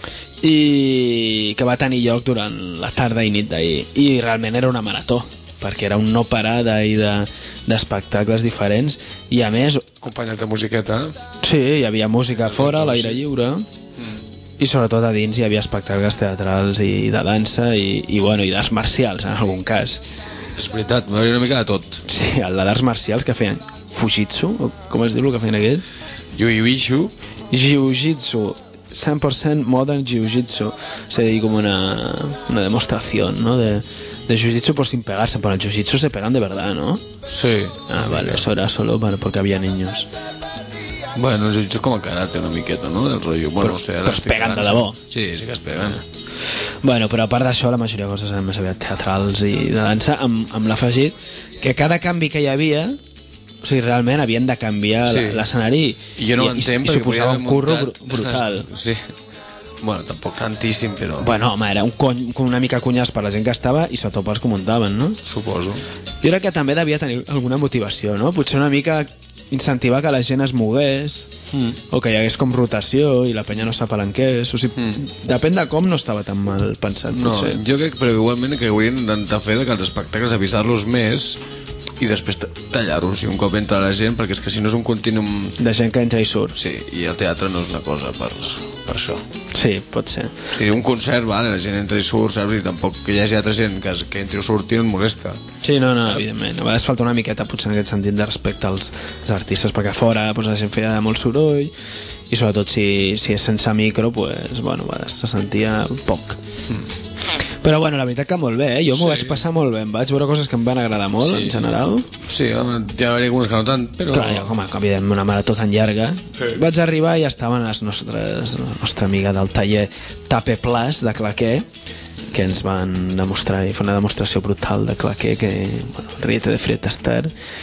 i que va tenir lloc durant la tarda i nit d'ahir. I realment era una marató, perquè era un no parar d'ahir de, d'espectacles diferents i a més... Acompanyat de musiqueta. Sí, hi havia música a fora, a l'aire lliure... I sobretot a dins hi havia espectacles teatrals i de dansa i, i, bueno, i d'arts marcials, en algun cas. És veritat, va haver una mica de tot. Sí, el d'arts marcials que feien Fujitsu, o com es diu el que feien aquests? Yuiwishu. Jiu-Jitsu, cent per cent modern Jiu-Jitsu. És a dir, com una, una demostració, ¿no? De, de Jiu-Jitsu por sin pegarse. Pero en el Jiu-Jitsu se pegan de verdad, ¿no? Sí. Ah, vale, eso era solo bueno, porque había niños. Bueno, és com a karate una miqueta, no? Del rotllo. Bueno, Però- no sé, ara però es estic peguen de pensant. debò. Sí, sí que es peguen. Bueno, però a part d'això, la majoria de coses eren més aviat teatrals i de dansa, amb, amb l'afegit que cada canvi que hi havia, o sigui, realment havien de canviar Sí. sí. l'escenari I jo no ho i, entenc i perquè suposava podria un haver curro muntat... br brutal. Sí. Bueno, tampoc tantíssim, però... Bueno, home, era un cony, una mica cunyàs per la gent que estava i sobretot pels que muntaven, no? Suposo. Jo crec que també devia tenir alguna motivació, no? Potser una mica incentivar que la gent es mogués mm. o que hi hagués com rotació i la penya no s'apalanqués, o sigui, mm. depèn de com no estava tan mal pensat, No, potser. jo crec però igualment que haurien d'intentar fer que els espectacles avisar-los més i després ta- tallar-los i un cop entra la gent, perquè és que si no és un continuum... De gent que entra i surt. Sí, i el teatre no és una cosa per, per això. Sí, pot ser. O sigui, un concert, vale, la gent entra i surt, saps? I tampoc que hi hagi altra gent que, que entri o surti no et molesta. Sí, no, no, evidentment. A vegades falta una miqueta, potser en aquest sentit, de respecte als, als artistes, perquè a fora pues, la gent feia molt soroll i sobretot si, si és sense micro, pues, bueno, a vegades se sentia poc. Mm. Però bueno, la veritat que molt bé, eh? Jo m'ho Sí. vaig passar molt bé, em vaig veure coses que em van agradar molt, Sí. en general. Sí, home, ja hi ha algunes que no tant, però... Clar, jo, com a, evidentment, una marató tan llarga. Sí. Vaig arribar i estaven les nostres, la nostra amiga del taller Tape Plas de Claquer, que ens van demostrar i fer una demostració brutal de Claquer, que, bueno, Riete de Fred Estar,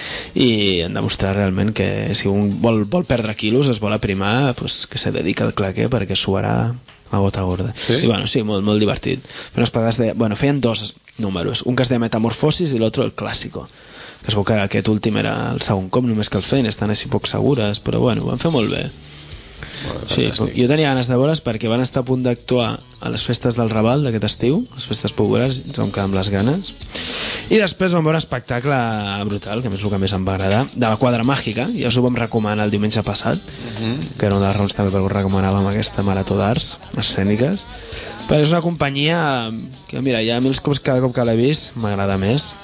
i han demostrat realment que si un vol, vol perdre quilos, es vol aprimar, pues, que se dedica al Claquer perquè suarà a gota gorda. Sí? I bueno, sí, molt, molt divertit. Però es deia, bueno, feien dos números, un que es deia Metamorfosis i l'altre el Clàssico. Que es veu que aquest últim era el segon cop, només que el feien, estan així poc segures, però bueno, ho van fer molt bé. Bueno, Sí, fantàstic. jo tenia ganes de veure's perquè van estar a punt d'actuar a les festes del Raval d'aquest estiu, les festes populars, ens vam quedar amb les ganes. I després vam veure un espectacle brutal, que a més és el que més em va agradar, de la Quadra Màgica, ja us ho vam recomanar el diumenge passat, uh -huh. que era una de les raons també per què us recomanàvem aquesta marató d'arts escèniques, però és una companyia que, mira, ja a mi els cops cada cop que l'he vist m'agrada més,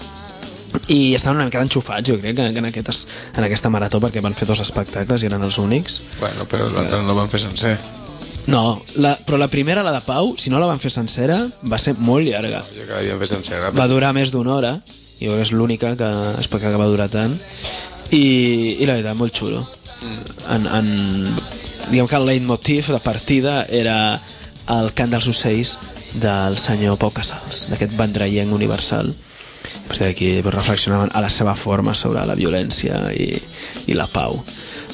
i estaven una mica enxufats, jo crec, que en, aquestes, en aquesta marató, perquè van fer dos espectacles i eren els únics. Bueno, però l'altre no la van fer sencer. No, la, però la primera, la de Pau, si no la van fer sencera, va ser molt llarga. Jo que l'havien fet sencera. Va durar més d'una hora, i jo crec que és l'única que, que va durar tant, i, i la veritat, molt xulo. Mm. En, en, diguem que el leitmotiv de partida era el cant dels ocells del senyor Pau Casals, d'aquest vendrellenc universal. Després d'aquí reflexionaven a la seva forma sobre la violència i, i la pau.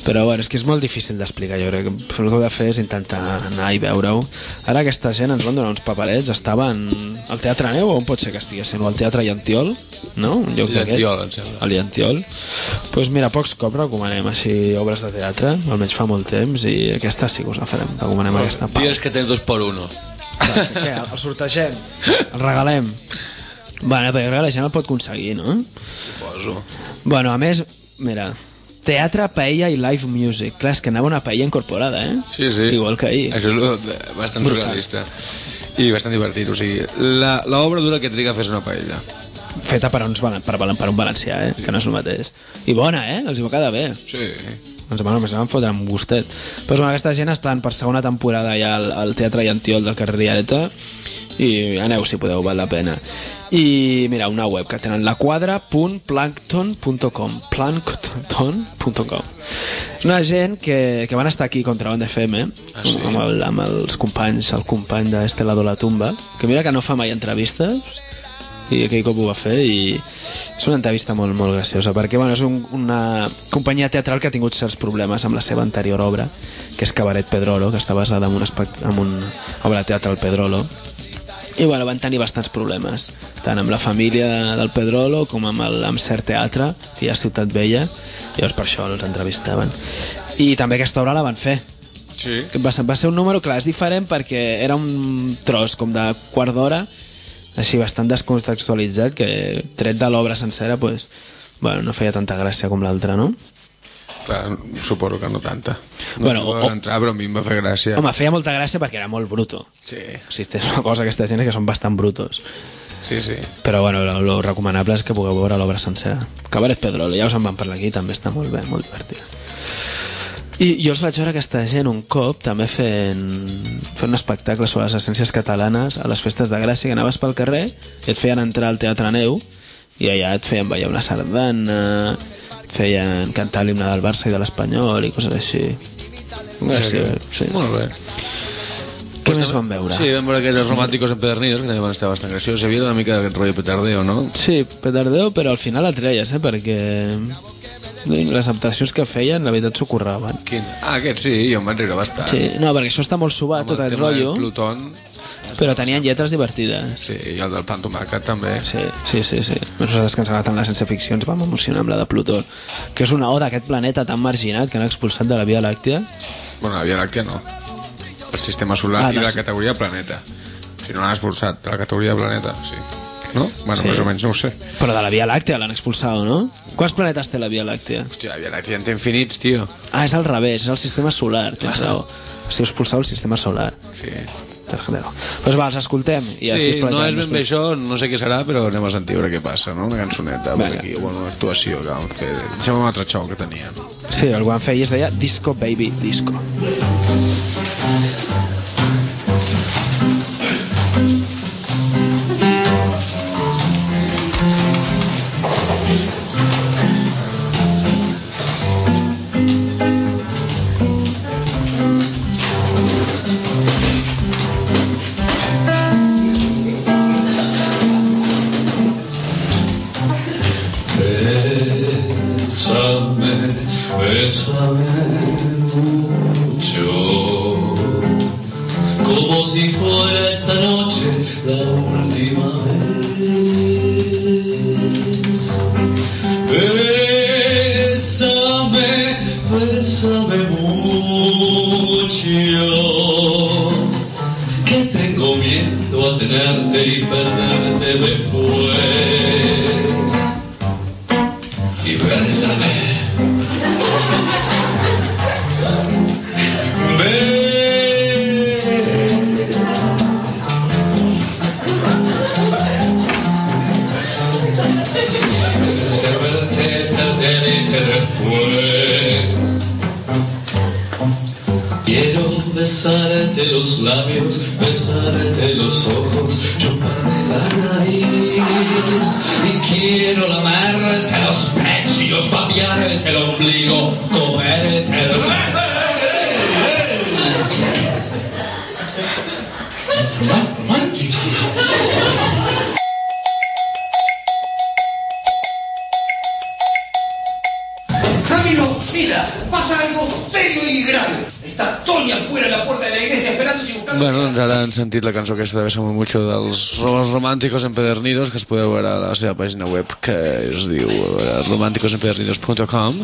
però bueno, és que és molt difícil d'explicar. Jo crec que el que heu de fer és intentar anar i veure-ho. Ara aquesta gent ens van donar uns paperets, estaven al Teatre Neu, o on pot ser que estiguessin? O al Teatre Llantiol, no? Un lloc d'aquests. Llantiol, em sembla. Al Llantiol. Doncs pues mira, pocs cops recomanem així obres de teatre, almenys fa molt temps, i aquesta sí que us la farem, recomanem aquesta part. Digues que tens dos per uno. Què, el sortegem? El regalem? Bueno, però jo crec que la gent el pot aconseguir, no? Suposo. Bueno, a més, mira, teatre, paella i live music. Clar, és que anava una paella incorporada, eh? Sí, sí. Igual que ahir. Això és bastant surrealista. I bastant divertit, o sigui, l'obra dura que triga a fer una paella. Feta per, uns, per, per un valencià, eh? Que no és el mateix. I bona, eh? Els hi va quedar bé. Sí. Ens bueno, només van fotre un gustet. Però bueno, aquesta gent estan per segona temporada ja al, al Teatre Llantiol del carrer Rialeta, i aneu si podeu, val la pena. I mira, una web que tenen, la quadra punt plankton punt com, plankton punt com. Una gent que, que van estar aquí contra Onda F M, ah, sí? amb, el, amb els companys, el company d'Estela de la Tumba, que mira que no fa mai entrevistes, i aquell cop ho va fer, i és una entrevista molt, molt graciosa, perquè bueno, és un, una companyia teatral que ha tingut certs problemes amb la seva anterior obra, que és Cabaret Pedrolo, que està basada en, un espect... en una obra de teatre al Pedrolo, i bueno, van tenir bastants problemes, tant amb la família del Pedrolo com amb, el, amb cert teatre, que hi ha Ciutat Vella, i llavors per això els entrevistaven. I també aquesta obra la van fer. Sí. Va ser, va ser un número, clar, és diferent perquè era un tros com de quart d'hora, així bastant descontextualitzat, que tret de l'obra sencera pues, bueno, no feia tanta gràcia com l'altra, no? Clar, suposo que no tanta. No bueno, o, entrar, però a mi em va fer gràcia. Home, feia molta gràcia perquè era molt bruto. Sí. O sigui, és una cosa, aquesta gent, que són bastant brutos. Sí, sí. Però bueno, lo, lo recomanable és que pugueu veure l'obra sencera. Cabaret Pedrolo, ja us en van parlar aquí, també està molt bé, molt divertida. I jo els vaig veure aquesta gent un cop també fent, fent un espectacle sobre les essències catalanes a les festes de Gràcia, que anaves pel carrer i et feien entrar al Teatre Neu i allà et feien ballar una sardana, et feien cantar l'himne del Barça i de l'Espanyol i coses així. Gràcia, sí. Molt bé. Què pues més vam veure? Sí, vam veure aquells romànticos empedernidos, que també van estar bastant graciosos. Hi havia una mica d'aquest rotllo petardeo, no? Sí, petardeo, però al final et reies, eh? Perquè les adaptacions que feien, la veritat, s'ho curraven. Quin? Ah, aquest sí, jo em vaig riure bastant. Sí, no, perquè això està molt subat, tot el rotllo. Pluton, però tenien lletres divertides. Sí, i el del pan tomàquet també. Sí, sí, sí, sí. Nosaltres que ens agrada tant la ciència ficció ens vam emocionar amb la de Plutó, que és una oda a aquest planeta tan marginat que han expulsat de la Via Làctea. Bueno, la Via Làctea no. El sistema solar ah, i la sí. categoria planeta. Si no l'han expulsat de la categoria planeta, sí. No? Bueno, sí. Més o menys no ho sé. Però de la Via Làctea l'han expulsat, no? Quants planetes té la Via Làctea? Hòstia, la Via Làctea en té infinits, tio. Ah, és al revés, és el sistema solar, tens raó. O sigui, expulsat el sistema solar. Sí. Doncs va, els escoltem. I sí, no és ben bé això, no sé què serà, però anem a sentir a veure què passa, no? Una cançoneta, per aquí, bueno, una actuació que van fer. Em sembla un altre xou que tenien. Sí, el que van fer i es deia Disco Baby Disco. Bésame mucho, como si fuera esta noche la última vez. Bésame, bésame mucho, que tengo miedo a tenerte y perderte después. Y bésame. Quiero besarte los labios, besarte los ojos, chuparme la nariz. Y quiero lamerte los pechos, papiarte el ombligo, comerte el... Ramiro, mira, pasa algo Está Tony afuera de la puerta de la iglesia esperando y buscando... Bueno, doncs ara han sentit la cançó aquesta de Besame Mucho dels Los Románticos Empedernidos, que es podeu veure a la seva pàgina web, que es diu románticos empedernidos punto com.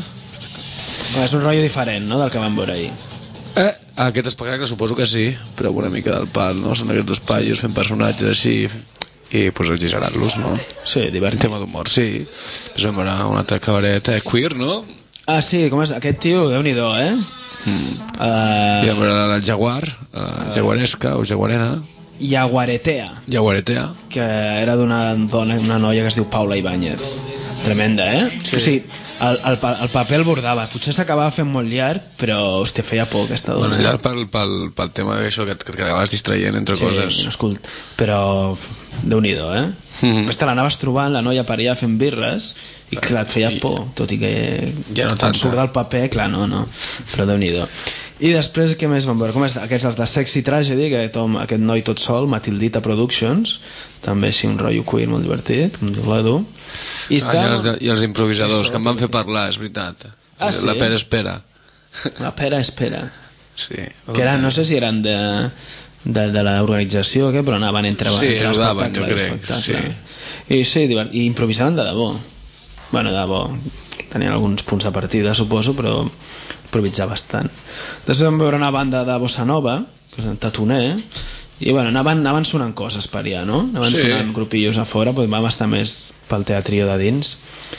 És un rotllo diferent, no?, del que vam veure ahir. Eh, aquest espectacle suposo que sí, però una mica del pal, no? Són aquests dos paios fent personatges així i pues exagerar-los, no? Sí, divertit. Tema d'humor, sí. Després vam veure un altre cabaret eh, queer, no? Ah, sí, com és? Aquest tio, Déu-n'hi-do, eh? Mm. Uh... I vam veure la Jaguar, uh, Jaguaresca o Jaguarena. Jaguaretea. Jaguaretea. Que era d'una dona, una noia que es diu Paula Ibáñez. Tremenda, eh? Sí. O sigui, el, el, el paper el bordava. Potser s'acabava fent molt llarg, però, hòstia, feia por aquesta dona. Bueno, llarg pel, pel, pel tema d'això que, que acabaves distraient entre sí, coses. Sí, escult, però Déu-n'hi-do, eh? Mm-hmm. Després te l'anaves trobant, la noia per allà fent birres, i clar, et feia por, tot i que ja no quan surt del paper, clar, no, no, però Déu-n'hi-do. I després, què més van veure? Com és? Aquests, els de Sexy Tragedy, que tom, aquest noi tot sol, Matildita Productions, també així un rotllo queer molt divertit, com diu l'Edu. I, ah, i, els, i els improvisadors, això, que em van fer parlar, és veritat. Ah, sí? La Pera Espera. La Pera Espera. Sí. Que eren, no sé si eren de, de, de l'organització, però anaven entre, sí, entre ajudaven, jo crec. Sí. I sí, divert... i improvisaven de debò. Bueno, de debò. Tenien alguns punts de partida, suposo, però improvisar bastant. Després vam veure una banda de bossa nova, que és en Tatoner, i bueno, anaven, anaven sonant coses per allà, no? Anaven sí. sonant grupillos a fora, però vam estar més pel teatrio de dins.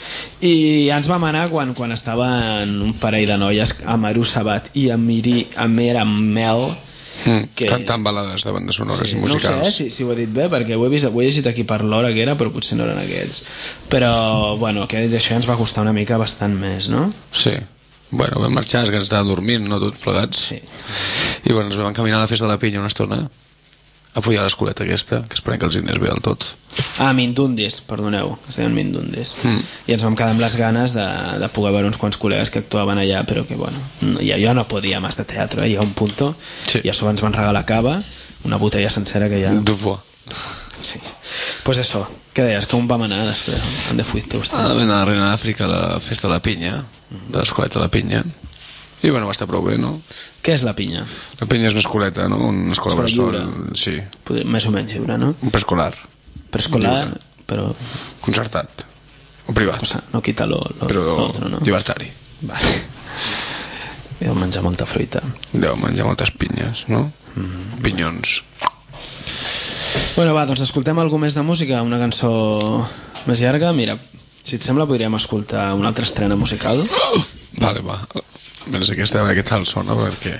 I ja ens vam anar quan, quan estaven un parell de noies, Amaru Sabat i Amiri Amera Mel, mm, que... cantant balades de bandes sonores sí, i musicals. No sé si, si ho he dit bé, perquè ho he, vist, ho he llegit aquí per l'hora que era, però potser no eren aquests. Però, bueno, que això ens va costar una mica bastant més, no? Sí. Bueno, vam marxar, que ens estàvem dormint, no tots plegats. Sí. I bueno, ens vam caminar a la festa de la pinya una estona, a pujar l'escoleta aquesta, que esperem que els diners bé del tot. Ah, Mindundis, perdoneu, es deien Mindundis. Mm. I ens vam quedar amb les ganes de, de poder veure uns quants col·legues que actuaven allà, però que, bueno, no, ja, jo no podia més de teatre, eh? Hi ha un punto, sí. I a sobre ens van regalar cava, una botella sencera que ja... De bo. Sí. Pues això, què deies? Com vam anar després? On fuiste vostè? Ah, vam anar a Reina d'Àfrica a la festa de la pinya, de l'escoleta de la pinya. I bueno, va estar prou bé, no? Què és la pinya? La pinya és una escoleta, no? Una escola bressol, sí. Més o menys lliure, no? Un preescolar. Preescolar, lliure. Però... concertat. O privat. O sea, no quita lo, lo, però l'altre, no? Llibertari. Vale. Deu menjar molta fruita. Deu menjar moltes pinyes, no? Mm. Pinyons. Bueno, va, doncs escoltem alguna més de música, una cançó més llarga. Mira, si et sembla podríem escoltar una altra estrena musical. Oh! Vale, va. Menys aquesta, a veure què tal sona, perquè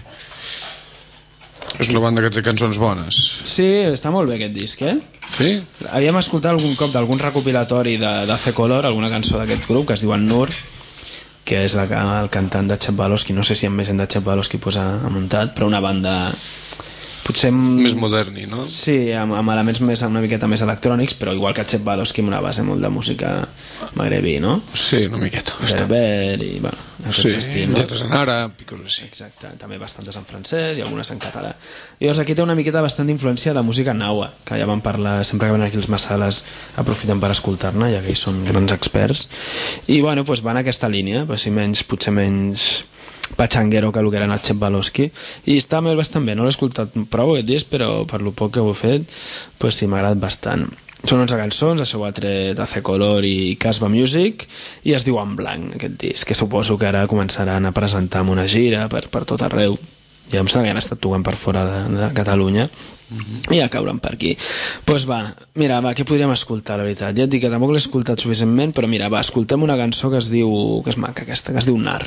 és una banda que té cançons bones. Sí, està molt bé aquest disc, eh? Sí? Havíem escoltat algun cop d'algun recopilatori de, de C Color, alguna cançó d'aquest grup que es diu Nur, que és la, el cantant de Chapvalowski. No sé si hi ha més gent de Chapvalowski pues, ha, ha muntat, però una banda potser més moderni, no? Sí, amb, amb elements més, una miqueta més electrònics, però igual que Chapvalowski amb una base molt de música magrebí, no? Sí, una miqueta. Berber i, bueno, sí, lletres en àrab i coses així. Exacte, també bastantes en francès i algunes en català. I llavors aquí té una miqueta bastant d'influència de música naua, que ja vam parlar, sempre que ven aquí els Massales aprofiten per escoltar-ne, ja que ells són grans experts. I, bueno, doncs va en aquesta línia, doncs, si menys, potser menys patxanguero que el que era el Chapvalowski, i està molt bastant bé. No l'he escoltat prou aquest disc, però per lo poc que ho he fet pues sí, m'ha agradat bastant. Són onze cançons, això ho ha tret a C Color i Casbah Music, i es diu En Blanc aquest disc, que suposo que ara començaran a presentar amb una gira per, per tot arreu. Ja em sembla que han estat tocant per fora de, de Catalunya, mm-hmm. i ja cauran per aquí. Doncs pues va, mira, va, què podríem escoltar, la veritat? Ja et dic que tampoc l'he escoltat suficientment, però mira, va, escoltem una cançó que es diu, que és maca aquesta, que es diu Nar,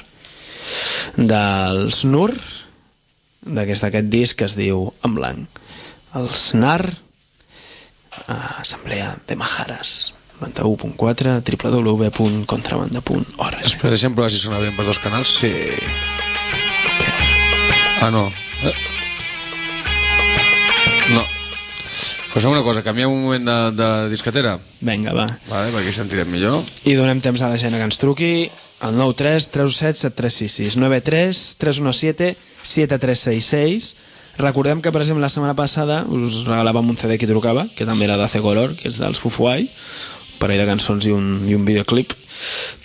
dels Nur, d'aquest disc que es diu En Blanc. Els Nar, Assemblea de Majares, noranta-u punt quatre, w w w punt contrabanda punt org. Després deixem provar si sona bé per dos canals. Sí. Ah, no. Eh? No. Pues fem una cosa, canviem un moment de, de disquetera. Vinga, va. Vale, perquè sentirem millor. I donem temps a la gent que ens truqui al nou tres tres u set set tres sis sis, nou tres tres u set set tres sis sis. Recordem que, per exemple, la setmana passada us regalàvem un C D que trucava, que també era de C Color, que és dels Fufuai, un parell de cançons i un, i un videoclip,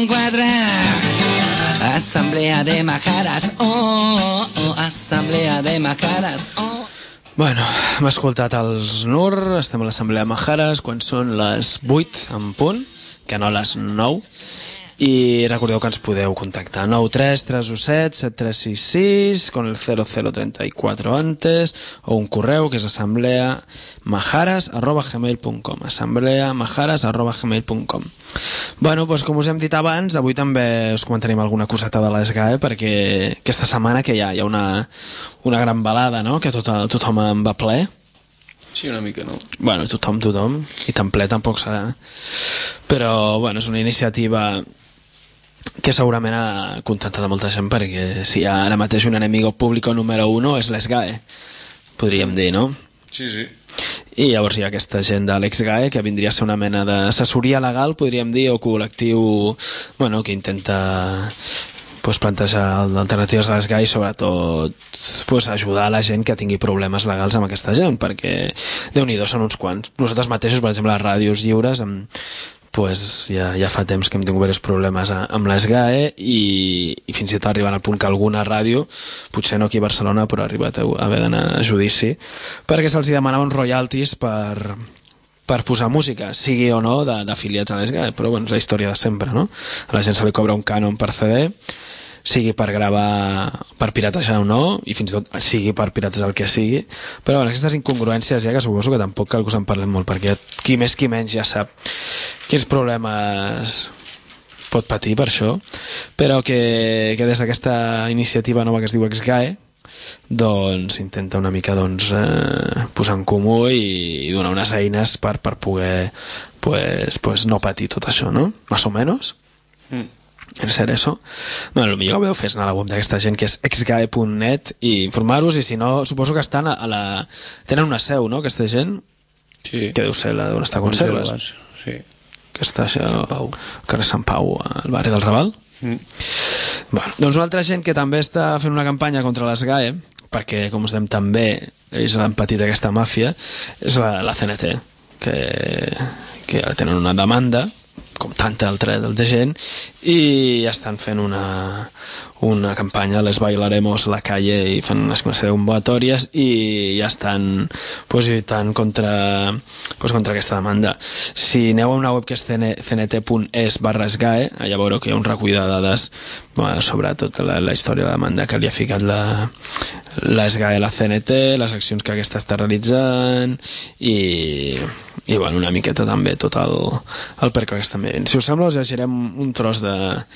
con quatre. Assemblea de majares, oh, oh, oh, assemblea de majares, oh. Bueno, hem escoltat els N U R, estem a l'Assemblea Majares, quan són les vuit en punt, que no les nou, i recordeu que ens podeu contactar nou tres tres u set set tres sis sis con el cero cero treinta y cuatro antes, o un correu que és assemblea majares arroba gmail punt com, assemblea majares arroba gmail punt com. Bueno, doncs com us hem dit abans, avui també us comentarem alguna coseta de l'S G A E, perquè aquesta setmana que hi ha, hi ha una, una gran balada, no?, que tot, tothom en va ple. Sí, una mica, no? Bueno, tothom, tothom, i tan ple tampoc serà. Però, bueno, és una iniciativa que segurament ha contentat a molta gent, perquè si hi ha ara mateix un enemigo público número uno és l'S G A E, podríem dir, no? Sí, sí. I llavors hi ha aquesta gent de l'S G A E que vindria a ser una mena d'assessoria legal, podríem dir, o col·lectiu, bueno, que intenta pues, plantejar alternatives a l'S G A E i sobretot pues, ajudar a la gent que tingui problemes legals amb aquesta gent, perquè Déu-n'hi-do són uns quants. Nosaltres mateixos, per exemple, les ràdios lliures, amb pues ja, ja fa temps que hem tingut diversos problemes amb l'S G A E i, i fins i tot arribant al punt que alguna ràdio, potser no aquí a Barcelona, però ha arribat a haver d'anar a judici perquè se'ls demanaven royalties per, per posar música, sigui o no d'afiliats a l'S G A E, però bueno, és la història de sempre, no? A la gent se li cobra un cànon per C D, sigui per gravar, per piratejar o no, i fins i tot sigui per piratejar el que sigui, però bueno, aquestes incongruències ja que suposo que tampoc cal que us en parlem molt, perquè qui més qui menys ja sap quins problemes pot patir per això, però que, que des d'aquesta iniciativa nova que es diu X G A E doncs intenta una mica doncs, eh, posar en comú i, i donar unes eines per, per poder pues, pues no patir tot això, no? Más o menos. Mm. En ser eso, bueno, el millor que podeu fer és anar a la web d'aquesta gent que és x g a e punt net i informar-vos, i si no, suposo que estan a la... tenen una seu, no?, aquesta gent? Sí. Que deu ser la d'on està Conserves. Sí. Que està això al carrer Sant Pau, al barri del Raval. Mm. Bueno, doncs una altra gent que també està fent una campanya contra l'S G A E, perquè, com us dèiem, també ells han patit aquesta màfia, és la, la C N T, que, que tenen una demanda com tanta altra de gent, i estan fent una, una campanya, les bailaremos a la calle, i fan una sèrie de convocatòries i ja estan pues, lluitant contra, pues, contra aquesta demanda. Si aneu a una web que és c n t punt es barra S G A E, allà veureu que hi ha un recull de dades bueno, sobre tota la, la història de la demanda que li ha ficat la, la S G A E a la C N T, les accions que aquesta està realitzant i, i bueno, una miqueta també tot el, el per què aquesta també. Si us sembla us llegirem un tros de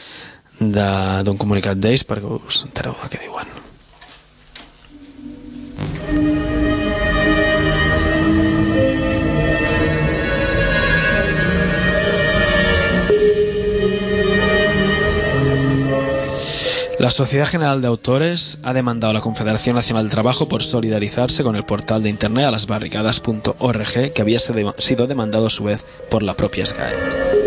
d'un comunicat d'ells perquè us entereu del que diuen. La Sociedad General de Autores ha demandado a la Confederación Nacional del Trabajo por solidarizarse con el portal de internet a las barricadas punto org, que había sido demandado a su vez por la propia S G A E.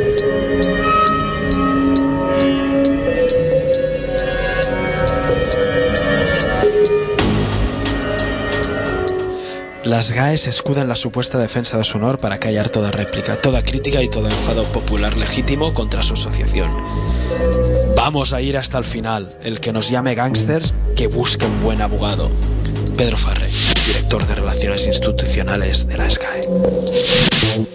La S G A E se escuda en la supuesta defensa de su honor para callar toda réplica, toda crítica y todo enfado popular legítimo contra su asociación. Vamos a ir hasta el final. El que nos llame gángsters, que busque un buen abogado. Pedro Farré, director de Relaciones Institucionales de la S G A E.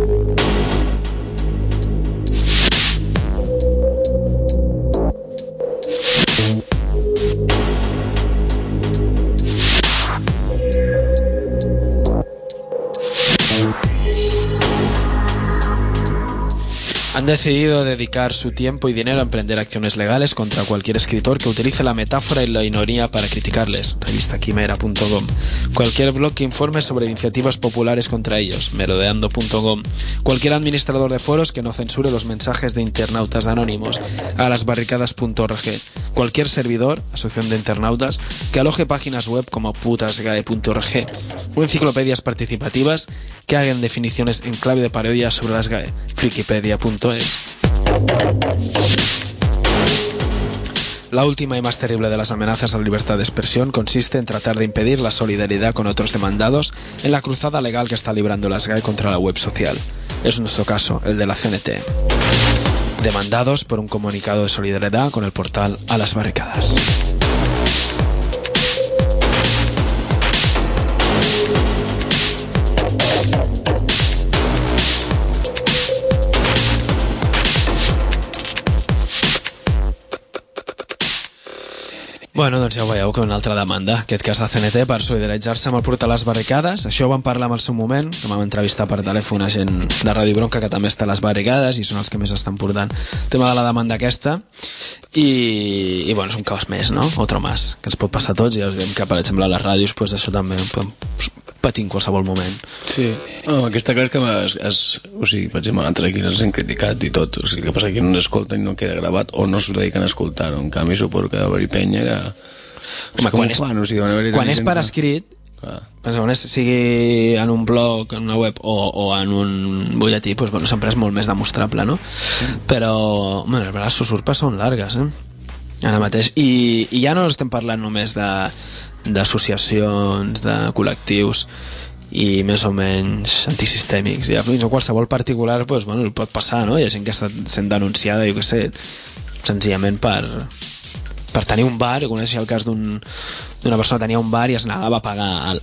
Han decidido dedicar su tiempo y dinero a emprender acciones legales contra cualquier escritor que utilice la metáfora y la ironía para criticarles. Revista Quimera punto com. Cualquier blog que informe sobre iniciativas populares contra ellos. Merodeando punto com. Cualquier administrador de foros que no censure los mensajes de internautas anónimos. A las barricadas punto org. Cualquier servidor, asociación de internautas, que aloje páginas web como putasgae punto org o enciclopedias participativas que hagan definiciones en clave de parodia sobre las G A E. Frikipedia punto es. La última y más terrible de las amenazas a la libertad de expresión consiste en tratar de impedir la solidaridad con otros demandados en la cruzada legal que está librando la S G A E contra la web social. Es nuestro caso, el de la C N T. demandados por un comunicado de solidaridad con el portal A las Barricadas. Bueno, doncs ja ho veieu, que una altra demanda, en aquest cas la C N T, per solidaritzar-se amb el portal a les Barricades. Això ho vam parlar amb el seu moment, que vam entrevistar per telèfon a gent de Ràdio Bronca que també està a les Barricades i són els que més estan portant el tema de la demanda aquesta. I, i bueno, és un caos més, no? Otro más, que ens pot passar a tots, i ja us diem que, per exemple, a les ràdios, pues, això també podem patir en qualsevol moment. Sí, oh, aquesta clar que es, es, o sigui, per exemple, entre aquí ens han criticat i tot, o sigui, que passa que no escolta i no queda gravat, o no s'ho dediquen a escoltar-ho. En canvi, suposo que haver-hi penya que... Home, quan és, fan, o sigui, quan és per escrit, quan és, sigui en un blog, en una web o, o en un butlletí, pues, bueno, sempre és molt més demostrable, no? Mm. Però, bueno, les susurpes són largues, eh? Ara mateix. I, i ja no estem parlant només de d'associacions, de col·lectius i més o menys antisistèmics. Ja fins a qualsevol particular, pues, bueno, el pot passar, no? Hi ha gent que està sent denunciada, jo què sé, senzillament per... per tenir un bar. Jo coneixia el cas d'un, d'una persona que tenia un bar i es negava a pagar el,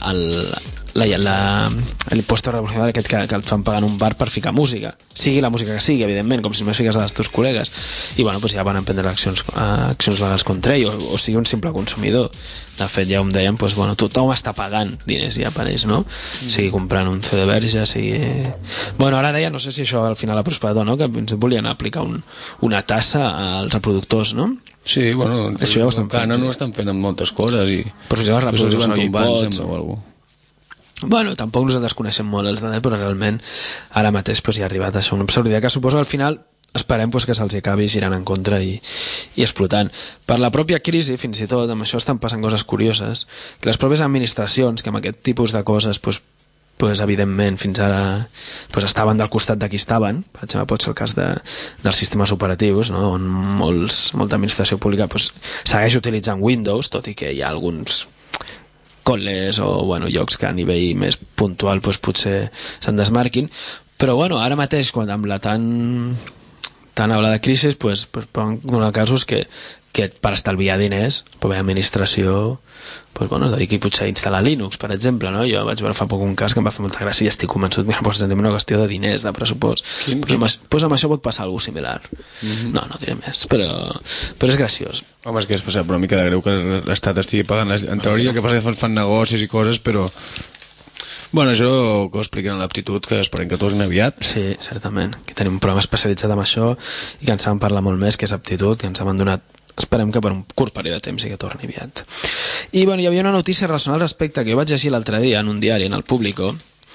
el, l'impost revolucionari aquest que, que et fan pagar en un bar per ficar música, sigui la música que sigui, evidentment, com si només fiques dels teus col·legues, i bueno, pues ja van emprendre accions, accions legals contra ell, o, o sigui un simple consumidor. De fet, ja em deien, pues, bueno, tothom està pagant diners ja per ells, no? Mm. Sigui comprant un C D Verge, sigui... Bueno, ara deia, no sé si això al final ha prosperat o no, que ens volien aplicar un, una tassa als reproductors, no? Sí, bueno, això ja ho estan fent, no ho estan fent amb moltes coses i... Però si ja els reproductors no hi pots o alguna cosa. Bueno, tampoc nosaltres coneixem molt els detalls, però realment ara mateix pues, hi ha arribat a això una absurditat que suposo al final esperem pues, que se'ls acabi girant en contra i, i explotant. Per la pròpia crisi, fins i tot, amb això estan passant coses curioses, que les pròpies administracions, que amb aquest tipus de coses pues, pues, evidentment fins ara pues, estaven del costat de qui estaven, per exemple pot ser el cas de, dels sistemes operatius, no? On molts, molta administració pública pues, segueix utilitzant Windows, tot i que hi ha alguns col·les o bueno, llocs que a nivell més puntual pues, potser se'n desmarquin, però bueno, ara mateix quan amb la tan tan hablada crisi pues, pues, poden donar casos que, que per estalviar diners la pròpia administració pues, bueno, es dediqui potser a instal·lar Linux, per exemple, no? Jo vaig veure fa poc un cas que em va fer molta gràcia i estic convençut que és una qüestió de diners, de pressupost. Quin, pues, amb, pues amb això pot passar alguna similar. Mm-hmm. No, no diré més, però, però és graciós. Home, és que és passat, però una mica de greu que l'Estat estigui pagant. En teoria que passa que fan negocis i coses, però... Bueno, això que ho expliquen a l'aptitud, que esperem que torni aviat. Sí, certament. Que tenim un programa especialitzat en això i que ens saben parlar molt més, que és aptitud, que ens han donat, esperem que per un curt període de temps i que torni aviat. I bueno, hi havia una notícia relacionada al respecte que jo vaig llegir l'altre dia en un diari, en el Público,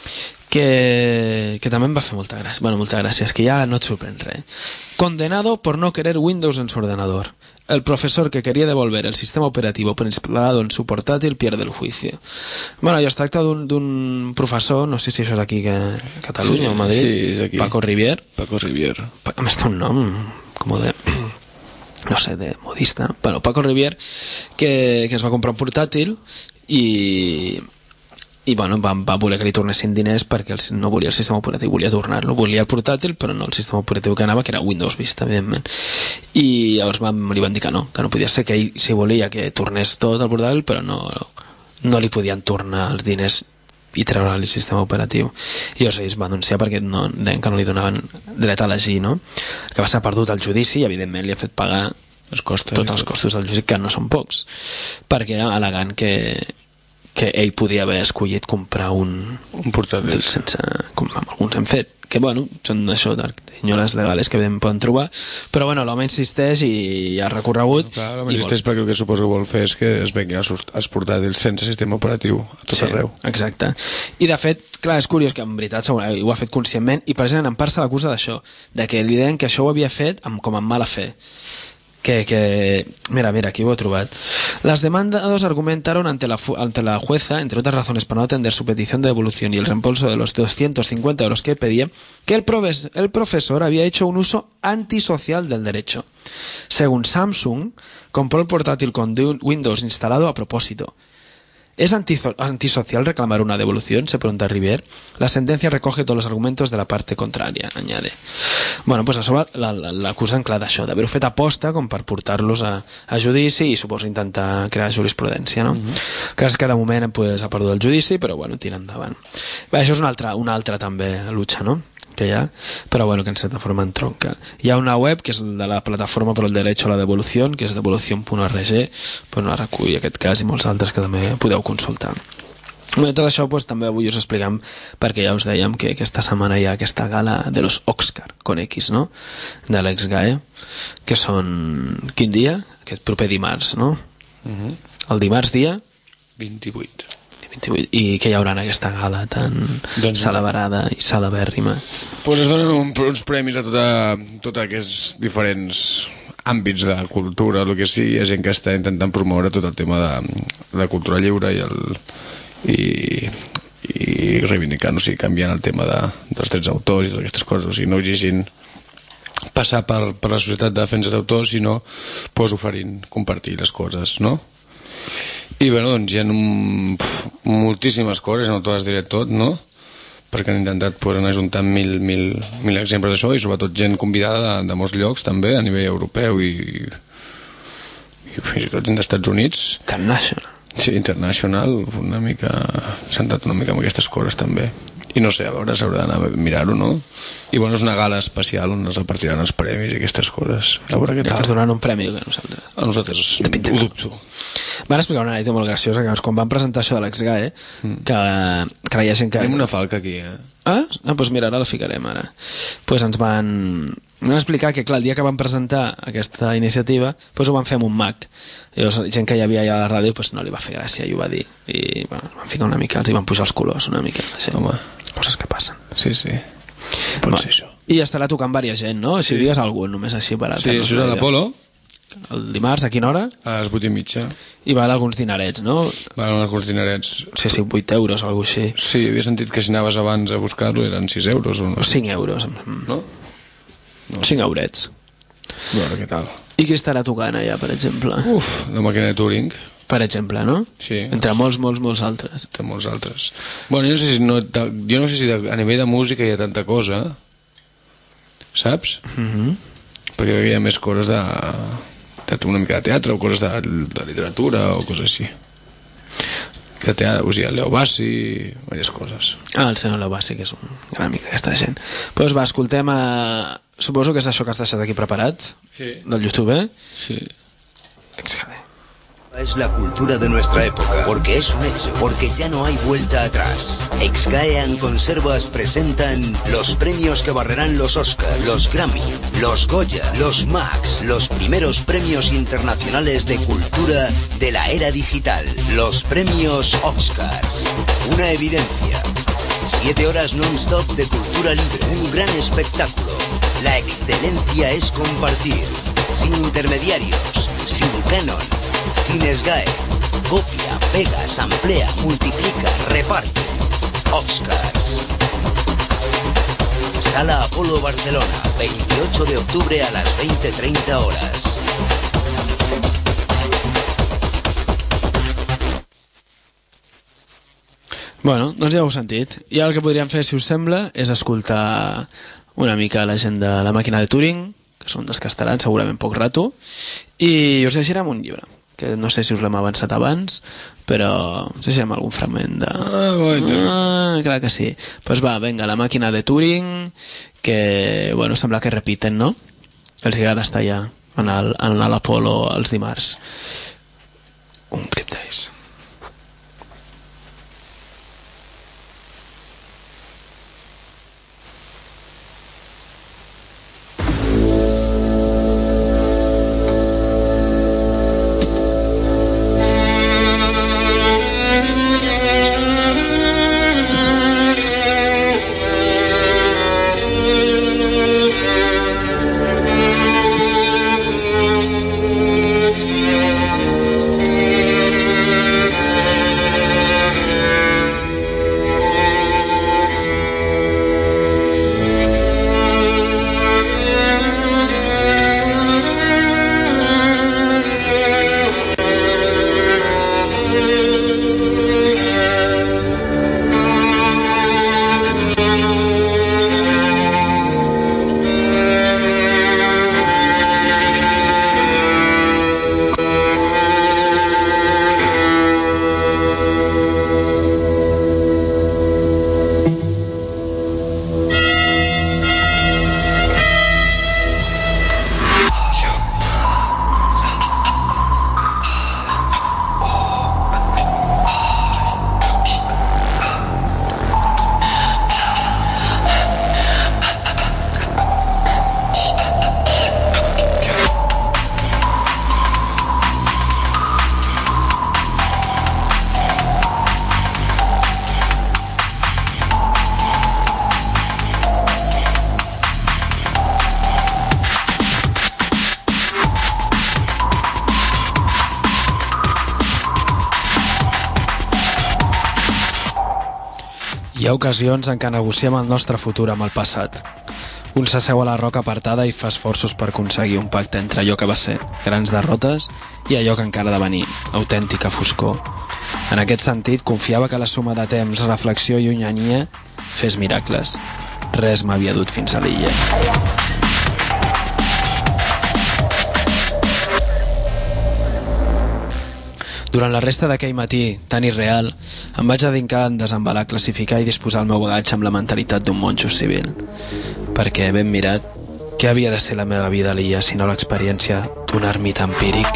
que, que també em va fer molta gràcia. Bueno, molta gràcia, és que ja no et sorprèn res. Condenado por no querer Windows en su ordenador. El profesor que quería devolver el sistema operativo instalado en su portátil pierde el juicio. Bueno, ja es tracta d'un professor, no sé si això és aquí a Catalunya sí, o a Madrid, sí, és aquí. Paco Rivier. Paco Rivier. A més té un nom com de... no sé, de modista, no? Bueno, Paco Rivier, que, que es va comprar un portàtil i... i bueno, va, va voler que li tornessin diners perquè el, no volia el sistema operatiu, volia tornar-lo, volia el portàtil però no el sistema operatiu que anava, que era Windows Vista, evidentment, i llavors van, li van dir que no, que no podia ser, que ell sí volia que tornés tot el portàtil però no, no li podien tornar els diners i treure el sistema operatiu, i llavors ell es va denunciar perquè no, deien que no li donaven dret a elegir, no? Que va ser perdut el judici i evidentment li ha fet pagar els costos, tots els costos del judici, que no són pocs, perquè al·legant que que ell podia haver escollit comprar un, un portàtil sense, com alguns hem fet, que bueno, són això d'artinyores legales que evidentment poden trobar, però bueno, l'home insisteix i ha recorregut. Clar, l'home insisteix vol... perquè el que suposo que vol fer és que es venguin els portàtils sense sistema operatiu a tot sí, arreu. Exacte. I de fet, clar, és curiós que en veritat ho ha fet conscientment i precisament en part se l'acusa d'això, de que li deien que això ho havia fet amb, com amb mala fe. Que, que, mira, mira, aquí ho he trobat. Las demandados argumentaron ante la, ante la jueza, entre otras razones para no atender su petición de devolución y el reembolso de los doscientos cincuenta euros que pedía, que el, profes, el profesor había hecho un uso antisocial del derecho. Según Samsung, compró el portátil con Windows instalado a propósito. ¿Es antisocial reclamar una devolución?, se pregunta Rivier. La sentencia recoge todos los argumentos de la parte contraria, añade. Bueno, doncs a sobre l'acusen, clar, d'això, d'haver-ho fet aposta com per portar-los a, a judici i suposo intentar crear jurisprudència, no? Mm-hmm. Que és que de moment pues, ha perdut el judici, però bueno, tira endavant. Bé, això és una altra, una altra també lucha, no?, que hi ha, però bueno, que en certa forma entronca. Hi ha una web que és de la Plataforma per al Derecho a la Devolución, que és devolución punt org, però no recull aquest cas i molts altres que també podeu consultar. Bé, tot això pues, també avui us expliquem perquè ja us dèiem que aquesta setmana hi ha aquesta gala de los Oscar, con X, no?, de l'ex-GAE, que són quin dia? Aquest proper dimarts, no? Uh-huh. El dimarts dia? vint-i-vuit. vint-i-vuit. I què hi haurà en aquesta gala tan doncs, celebrada i celebèrrima? Pues es donen un, uns premis a tota, tots aquests diferents àmbits de cultura, el que sigui, hi ha gent que està intentant promoure tot el tema de la cultura lliure i el i, i reivindicant, o sigui, canviant el tema de, dels drets d'autors i totes aquestes coses, o sigui, no exigint passar per, per la societat de defensa d'autors, sinó pues, oferint, compartir les coses, no? I bé, doncs hi ha un, pf, moltíssimes coses, no totes diré tot, no? Perquè han intentat pues, anar juntant mil, mil, mil exemples d'això i sobretot gent convidada de, de molts llocs també, a nivell europeu i, i fins i tot dels Estats Units. International. Sí, international, una mica centrat una mica amb aquestes coses també. I no sé, a veure, s'haurà d'anar a mirar-ho, no? I bueno, és una gala especial on es repartiran els premis i aquestes coses. A veure què tal. Es donaran un premi a nosaltres. A nosaltres ho dubto. Van explicar una anècdota molt graciosa que quan van presentar això de l'ex-GAE, mm. que, que hi ha gent que... Tenim una falca aquí, eh? Ah? Ah, doncs mira, ara la ficarem ara. Pues ens van... Vam explicar que, clar, el dia que van presentar aquesta iniciativa, pues ho van fer amb un Mac. I llavors, gent que hi havia allà a la ràdio pues no li va fer gràcia i ho va dir. I bueno, van ficar una mica, els hi van pujar els colors una mica. Home. Coses que passen. Sí, sí. Pot bueno, ser això. I estarà tocant diversa gent, no? Si sí. Digues algú, només així per... Sí, això és a l'Apolo. El dimarts, a quina hora? A les vuit i mitja. I val alguns dinerets, no? Val alguns dinerets. Sí, sí, vuit euros o alguna cosa així. Sí, havia sentit que si anaves abans a buscar-lo eren sis euros o no? cinc euros. No? No. cinc eurets. A veure què tal. I qui estarà tocant allà, per exemple? Uf, la màquina de Turing. Per exemple, no? Sí. Entre molts, molts, molts altres. Entre molts altres. Bueno, jo no sé si, no, jo no sé si a nivell de música hi ha tanta cosa, saps? Mhm. Perquè hi ha més coses de, de una mica de teatre o coses de, de literatura o coses així. De teatre, o sigui, el Leo Bassi, diverses coses. Ah, el senyor Leo Bassi, que és un gran amic d'aquesta gent. Doncs va, escoltem a... Suposo que és això que has deixat aquí preparat, sí. Del YouTube, eh? Sí. Excelente. Es la cultura de nuestra época, porque es un hecho, porque ya no hay vuelta atrás. Ex-GAE en Conservas presentan los premios que barrerán los Oscars, los Grammy, los Goya, los Max, los primeros premios internacionales de cultura de la era digital, los premios Oscars. Una evidencia. Siete horas non-stop de cultura libre, un gran espectáculo. La excelencia es compartir, sin intermediarios, sin canon, sin SGAE. Copia, pega, samplea, multiplica, reparte. Oscars. Sala Apolo Barcelona, veintiocho de octubre a las veinte treinta horas. Bueno, doncs ja ho heu sentit. I el que podríem fer, si us sembla, és escoltar una mica la gent de la màquina de Turing, que són dels que estaran segurament poc rato, i us llegirem un llibre, que no sé si us l'hem avançat abans, però us llegirem algun fragment de... Ah, guaita. Ah, clar que sí. Doncs pues va, venga, la màquina de Turing, que, bueno, sembla que repiten, no? Els agrada estar allà en l'Apolo els dimarts. Un clip d'ells. Hi ha ocasions en què negociem el nostre futur amb el passat. Un s'asseu a la roca apartada i fa esforços per aconseguir un pacte entre allò que va ser, grans derrotes, i allò que encara ha de venir, autèntica foscor. En aquest sentit, confiava que la suma de temps, reflexió i unyania fes miracles. Res m'havia dut fins a l'illa. Durant la resta d'aquell matí, tan irreal, em vaig dedicar a desembalar, classificar i disposar el meu bagatge amb la mentalitat d'un monjo civil. Perquè, ben mirat, què havia de ser la meva vida a l'illa sinó l'experiència d'un ermita empíric?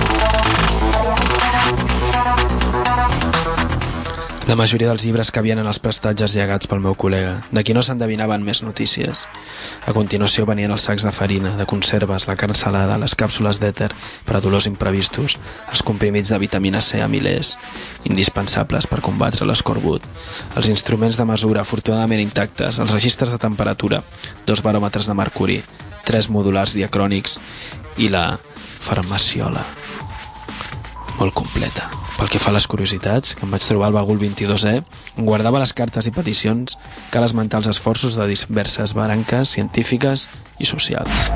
La majoria dels llibres que havien en els prestatges llegats pel meu col·lega, de qui no s'endevinaven més notícies. A continuació venien els sacs de farina, de conserves, la carn salada, les càpsules d'èter per a dolors imprevistos, els comprimits de vitamina C a milers, indispensables per combatre l'escorbut, els instruments de mesura afortunadament intactes, els registres de temperatura, dos baròmetres de mercuri, tres modulars diacrònics i la farmaciola. Molt completa. Pel que fa a les curiositats, que em vaig trobar al bagul vint-i-dos E, on guardava les cartes i peticions, cal esmentar els esforços de diverses branques científiques i socials.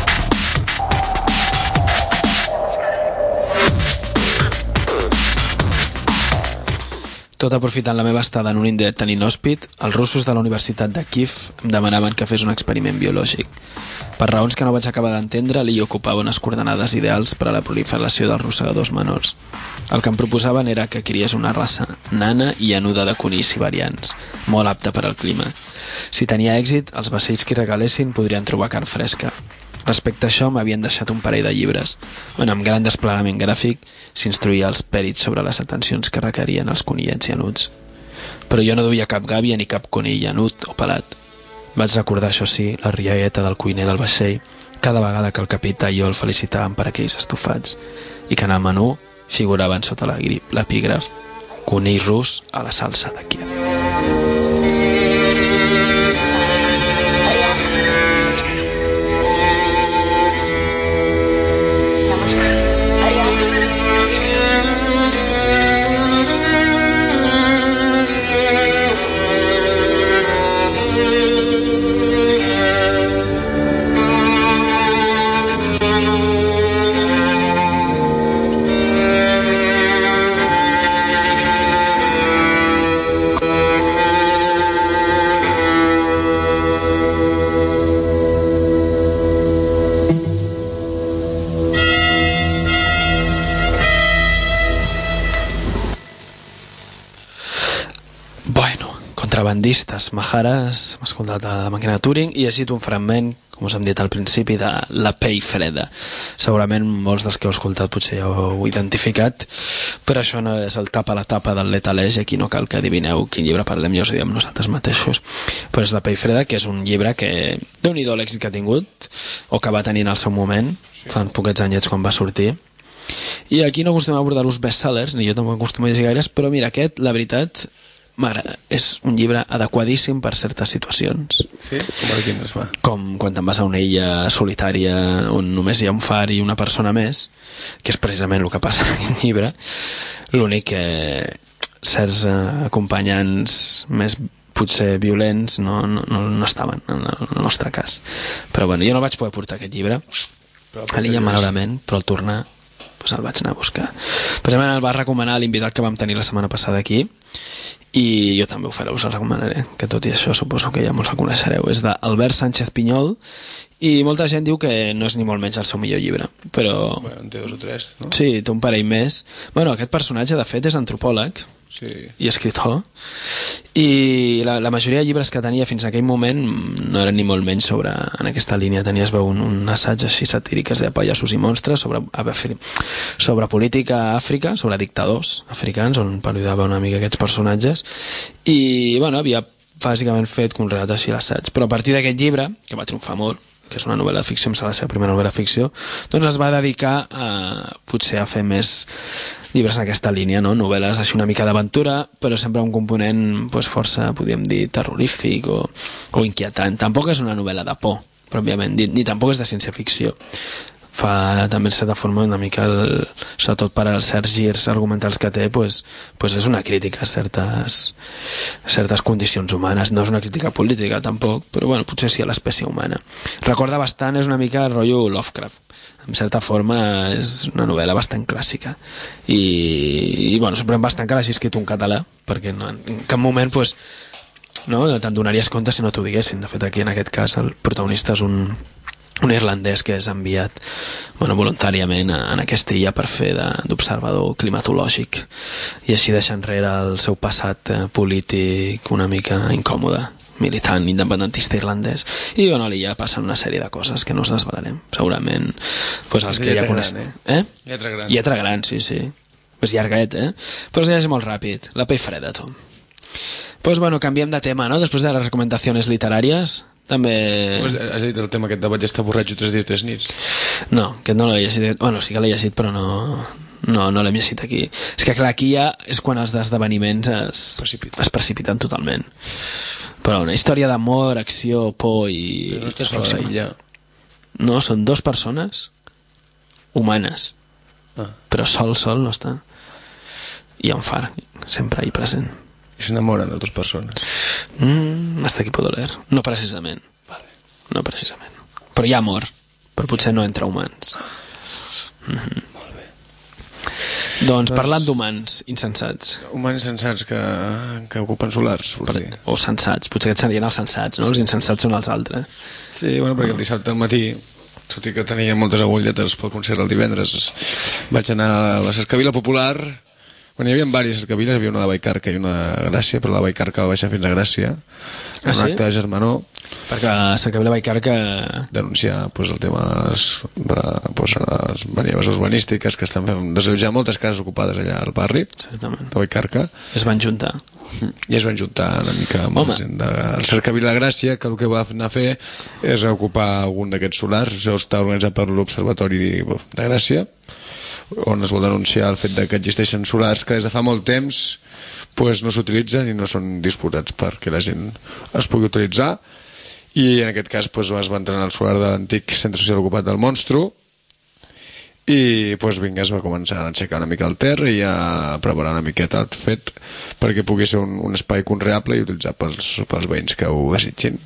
Tot aprofitant la meva estada en un indret tan inhòspit, els russos de la Universitat de Kiev em demanaven que fes un experiment biològic. Per raons que no vaig acabar d'entendre, l'illa ocupava unes coordenades ideals per a la proliferació dels rosegadors menors. El que em proposaven era que criés una raça nana i anuda de conills siberians, molt apta per al clima. Si tenia èxit, els vaixells que hi regalessin podrien trobar carn fresca. Respecte a això, m'havien deixat un parell de llibres, on amb gran desplegament gràfic s'instruïa els pèrits sobre les atencions que requerien els conillets llanuts. Però jo no duia cap gàbia ni cap conill llanut o pelat. Vaig recordar, això sí, la rialleta del cuiner del vaixell cada vegada que el capità i jo el felicitàvem per aquells estofats i que en el menú figuraven sota l'epígraf conill rus a la salsa de Kiev. Contrabandistes, Maharas, hem escoltat la màquina de Turing i he llegit un fragment, com us hem dit al principi, de La pell freda. Segurament molts dels que heu escoltat potser ja ho heu identificat, però això no és el tapa a la tapa del letaleix, aquí no cal que adivineu quin llibre parlem, ja us ho diem nosaltres mateixos. Però és La pell freda, que és un llibre que déu-n'hi-do l'èxit que ha tingut, o que va tenir en el seu moment, fa poquets anyets quan va sortir. I aquí no acostumem a abordar els bestsellers, ni jo tampoc acostumo a llegir gaires, però mira, aquest, la veritat, m'agrada. És un llibre adequadíssim per certes situacions. Sí? Com per quines va? Com quan te'n vas a una illa solitària on només hi ha un far i una persona més, que és precisament el que passa en aquest llibre. L'únic que certs acompanyants més potser violents no, no, no estaven en el nostre cas. Però bueno, jo no vaig poder portar aquest llibre a l'illa malauradament, però al tornar pues el vaig anar a buscar. Precisament el va recomanar l'invitat que vam tenir la setmana passada aquí i jo també ho faré, us el recomanaré, que tot i això suposo que ja molts el coneixereu. És d'Albert Sánchez Pinyol i molta gent diu que no és ni molt menys el seu millor llibre, però... Bueno, en té dos o tres, no? Sí, té un parell més. Bueno, aquest personatge de fet és antropòleg, sí, i escritor, i la, la majoria de llibres que tenia fins a aquell moment no eren ni molt menys sobre, en aquesta línia tenies veu un, un assaig així satíric que es deia Pallassos i monstres, sobre, sobre política a Àfrica, sobre dictadors africans, on parodiava una mica aquests personatges, i bueno, havia bàsicament fet un relat així l'assaig, però a partir d'aquest llibre, que va triomfar molt, que és una novel·la de ficció, em sembla la seva primera novel·la de ficció, doncs es va dedicar a, potser a fer més llibres en aquesta línia, no? Novel·les així una mica d'aventura, però sempre un component pues, força, podríem dir, terrorífic o, o inquietant. Tampoc és una novel·la de por, pròpiament dit, ni tampoc és de ciència-ficció. fa també en certa forma una mica el, sobretot per als certs girs argumentals que té, pues, pues és una crítica a certes, a certes condicions humanes. No és una crítica política tampoc, però bueno, potser sí a l'espècie humana. Recorda bastant, és una mica el rotllo Lovecraft, en certa forma és una novel·la bastant clàssica i, i bueno, sorprèn bastant que l'hagi escrit un català, perquè no, en cap moment pues, no, te'n donaries compte si no t'ho diguessin. De fet, aquí en aquest cas el protagonista és un un irlandès que és enviat bueno, voluntàriament en aquesta illa per fer d'observador climatològic i així deixa enrere el seu passat eh, polític una mica incòmode, militant independentista irlandès, i bueno, a l'illa passen una sèrie de coses que no us desvelarem segurament, pues, els que ja coneixen, eh? eh? Lletra gran. Lletra gran, sí, sí, és llarguet, eh? Però és molt ràpid, la pell freda, tu. Pues bueno, canviem de tema, no? Després de les recomanacions literàries també... Has dit el tema aquest de vaig estar borratxo tres dies, tres nits? No, aquest no l'he llegit. Bueno, sí que l'he llegit, però no, no, no l'hem llegit aquí. És que clar, aquí ja és quan els esdeveniments es, Precipita. es precipiten totalment. Però una història d'amor, acció, por i... Però no estàs sola illa. No, són dues persones humanes, ah. però sol, sol no estan. I un far, sempre ahí present. I s'enamoren de dues persones. Mm, hasta aquí puedo leer. No precisament. Vale. No precisament. Però hi ha amor, però potser no entre humans. Mm-hmm. Molt bé. Doncs, doncs parlant d'humans insensats. Humans insensats que, que ocupen solars, vols dir? O sensats, potser que serien els sensats, no? Els insensats són els altres. Sí, bueno, perquè el dissabte al matí, tot i que tenia moltes agulletes pel concert el divendres, vaig anar a la Cercavila Popular. Bueno, hi havia diverses cercaviles, hi havia una de Vallcarca i una de Gràcia, però la Vallcarca va baixar fins a Gràcia, en ah, un sí? acte de germanor. Perquè la cercavila Vallcarca... Denunciar pues, el tema de les, de, pues, les maniobres urbanístiques que estan fent desallotjar moltes cases ocupades allà al barri, certament, de Vallcarca. Es van juntar. I es van juntar una mica amb la gent de la cercavila de Gràcia, que el que va anar a fer és ocupar algun d'aquests solars. Això està organitzat per l'Observatori de Gràcia, on es vol denunciar el fet de que existeixen solars que des de fa molt temps pues, no s'utilitzen i no són disposats perquè la gent es pugui utilitzar, i en aquest cas pues, es va entrar en el solar de l'antic centre social ocupat del Monstru i pues, vinga, es va començar a aixecar una mica el terra i a preparar una miqueta el fet perquè pugui ser un, un espai conreable i utilitzat pels, pels veïns que ho desitgin.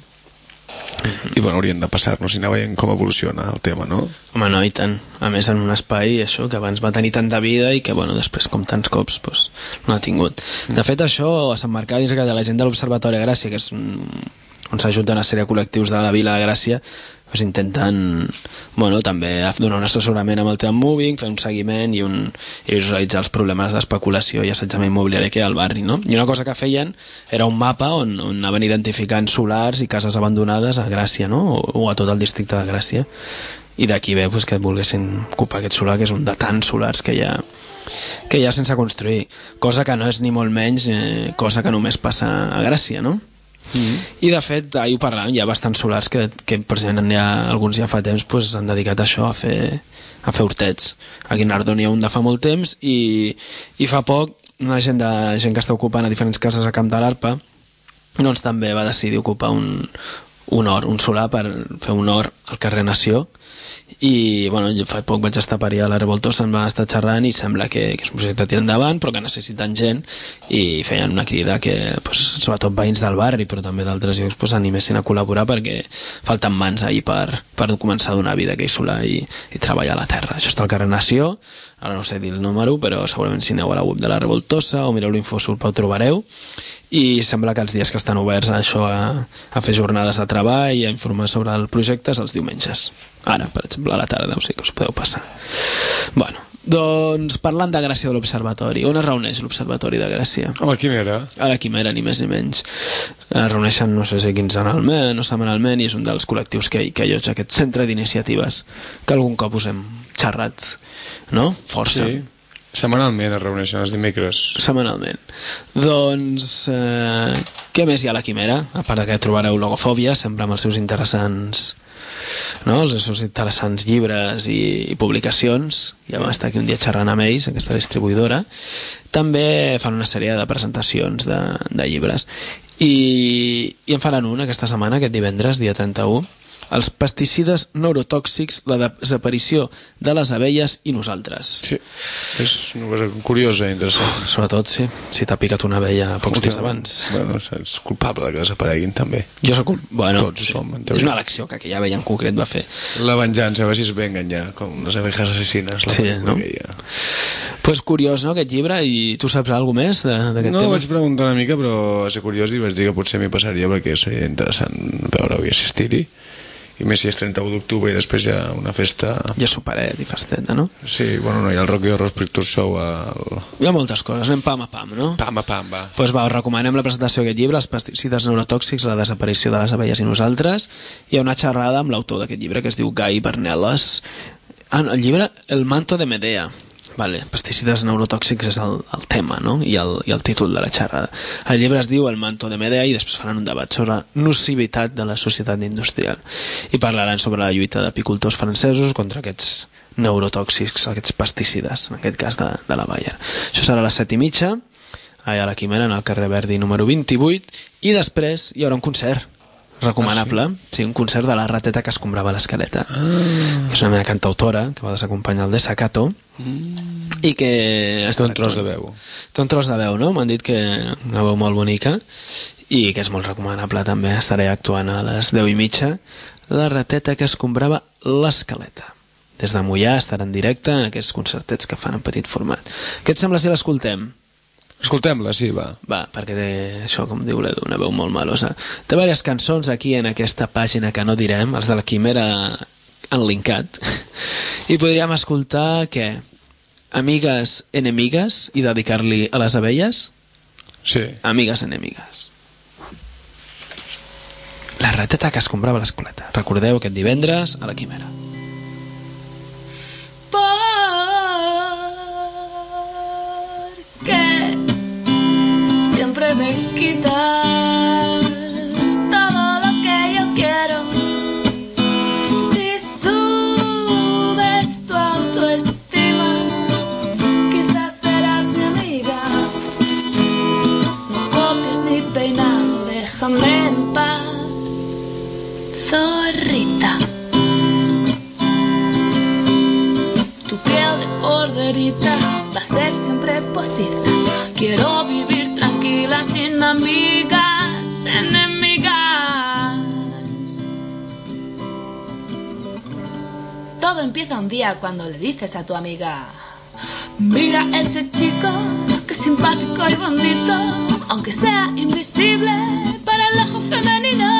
I bueno, haurien de passar-nos i anar veient com evoluciona el tema, no? Home, no, i tant. A més, en un espai això, que abans va tenir tanta vida i que, bueno, després, com tants cops, pues, no ha tingut. De fet, això s'emmarcava dins de la gent de l'Observatori de Gràcia, que és on s'ajunta una sèrie de col·lectius de la Vila de Gràcia, pues intenten, bueno, també donar un assessorament amb el tema moving, fer un seguiment i, un, i visualitzar els problemes d'especulació i assetjament immobiliari que hi ha al barri, no? I una cosa que feien era un mapa on, on anaven identificant solars i cases abandonades a Gràcia, no? O, o a tot el districte de Gràcia. I d'aquí ve pues, que volguessin ocupar aquest solar, que és un de tants solars que hi ha, que hi ha sense construir. Cosa que no és ni molt menys eh, cosa que només passa a Gràcia, no? Mm-hmm. I de fet, ahir ho parlàvem, hi ha bastants solars que, que precisament hi ha, alguns ja fa temps pues, han dedicat a això, a fer, a fer hortets. Aquí a Nardó n'hi ha un de fa molt temps i, i fa poc una gent, de, gent que està ocupant a diferents cases a Camp de l'Arpa doncs també va decidir ocupar un, un hort, un solar per fer un hort al carrer Nació. I bueno, jo fa poc vaig estar per allà a la Revoltosa, em van estar xerrant i sembla que, que és un projecte tirar endavant però que necessiten gent i feien una crida que pues, sobretot veïns del barri però també d'altres llocs pues, animessin a col·laborar perquè falten mans ahir per, per començar a donar vida a aquell solar i, i treballar a la terra. Això està al carrer Nació, ara no sé dir el número però segurament si aneu a la web de la Revoltosa o mireu l'Infosurp ho trobareu, i sembla que els dies que estan oberts a això a, a fer jornades de treball i a informar sobre el projecte és els diumenges, ara per exemple a la tarda, o sigui que us podeu passar. Bueno, doncs parlant de Gràcia de l'Observatori, on es reuneix l'Observatori de Gràcia? A la Quimera. A la Quimera, ni més ni menys. Es reuneixen no sé si quinzenalment o setmanalment i és un dels col·lectius que, que allotja aquest centre d'iniciatives que algun cop us hem xerrat, no? Força. Sí. Setmanalment es reuneixen els dimecres. Setmanalment. Doncs, eh, què més hi ha a la Quimera? A part que trobareu Logofòbia, sempre amb els seus interessants, no? Els seus interessants llibres i, i publicacions. Ja vam estar aquí un dia xerrant amb ells, aquesta distribuïdora. També fan una sèrie de presentacions de, de llibres. I, i en faran una aquesta setmana, aquest divendres, dia trenta-u, els pesticides neurotòxics, la desaparició de les abelles i nosaltres. Sí, és una cosa curiosa i interessant. Sobretot, sí, si t'ha picat una abella pocs dies abans. Bueno, és culpable que desapareguin, també. Jo soc culpable. Bueno, tots ho som. És una elecció que aquella abella en concret va fer. La venjança, a veure si es ve enganyar, com les abejas assassines. Sí, no? Pues curiós, no, aquest llibre, i tu saps alguna més d'aquest no, tema? No, vaig preguntar una mica, però va ser curiós i vaig dir que potser m'hi passaria perquè seria interessant veure-ho i assistir-hi. I més si és trenta-u d'octubre i després hi ha una festa... Hi ha superet i festeta, no? Sí, bueno, no, hi ha el Rocky Horror Picture Show al... Hi ha moltes coses, anem pam a pam, no? Pam a pam, va. Doncs pues va, us recomanem la presentació d'aquest llibre, Els pesticides neurotòxics, la desaparició de les abelles i nosaltres. Hi ha una xerrada amb l'autor d'aquest llibre que es diu Guy Barneles. Ah, no, el llibre El manto de Medea. Vale, pesticides neurotòxics és el, el tema, no? I el, i el títol de la xerrada. El llibre es diu El manto de Medea i després faran un debat sobre nocivitat de la societat industrial i parlaran sobre la lluita d'apicultors francesos contra aquests neurotòxics, aquests pesticides, en aquest cas de, de la Bayer. Això serà a les set i mitja allà a la Quimera, en el carrer Verdi número vint-i-vuit, i després hi haurà un concert recomanable, ah, sí? Sí, un concert de la rateta que escombrava l'escaleta. Ah. És una meva cantautora que va desacompanyar el Desacato mm. i que té un tros de veu té un tros de veu, no? M'han dit que una veu molt bonica i que és molt recomanable també. Estaré actuant a les deu i mitja la rateta que escombrava l'escaleta. Des de Mollà estarà en directe en aquests concertets que fan en petit format. Què et sembla si l'escoltem? Escoltem-la, sí, va. Va, perquè té, això, com diu l'Edu, una veu molt malosa. Té diverses cançons aquí en aquesta pàgina que no direm, els de la Quimera han linkat. I podríem escoltar, què? Amigues enemigues i dedicar-li a les abelles? Sí. Amigues enemigues. La rateta que escombrava l'escoleta. Recordeu aquest divendres a la Quimera. Porque siempre me quitas todo lo que yo quiero. Si subes tu autoestima, quizás serás mi amiga. No copies mi peinado, déjame en paz, zorrita. Tu piel de corderita va a ser siempre postiza. Quiero vivir tranquila sin amigas, enemigas. Todo empieza un día cuando le dices a tu amiga: mira ese chico, que simpático y bonito, aunque sea invisible para el ojo femenino.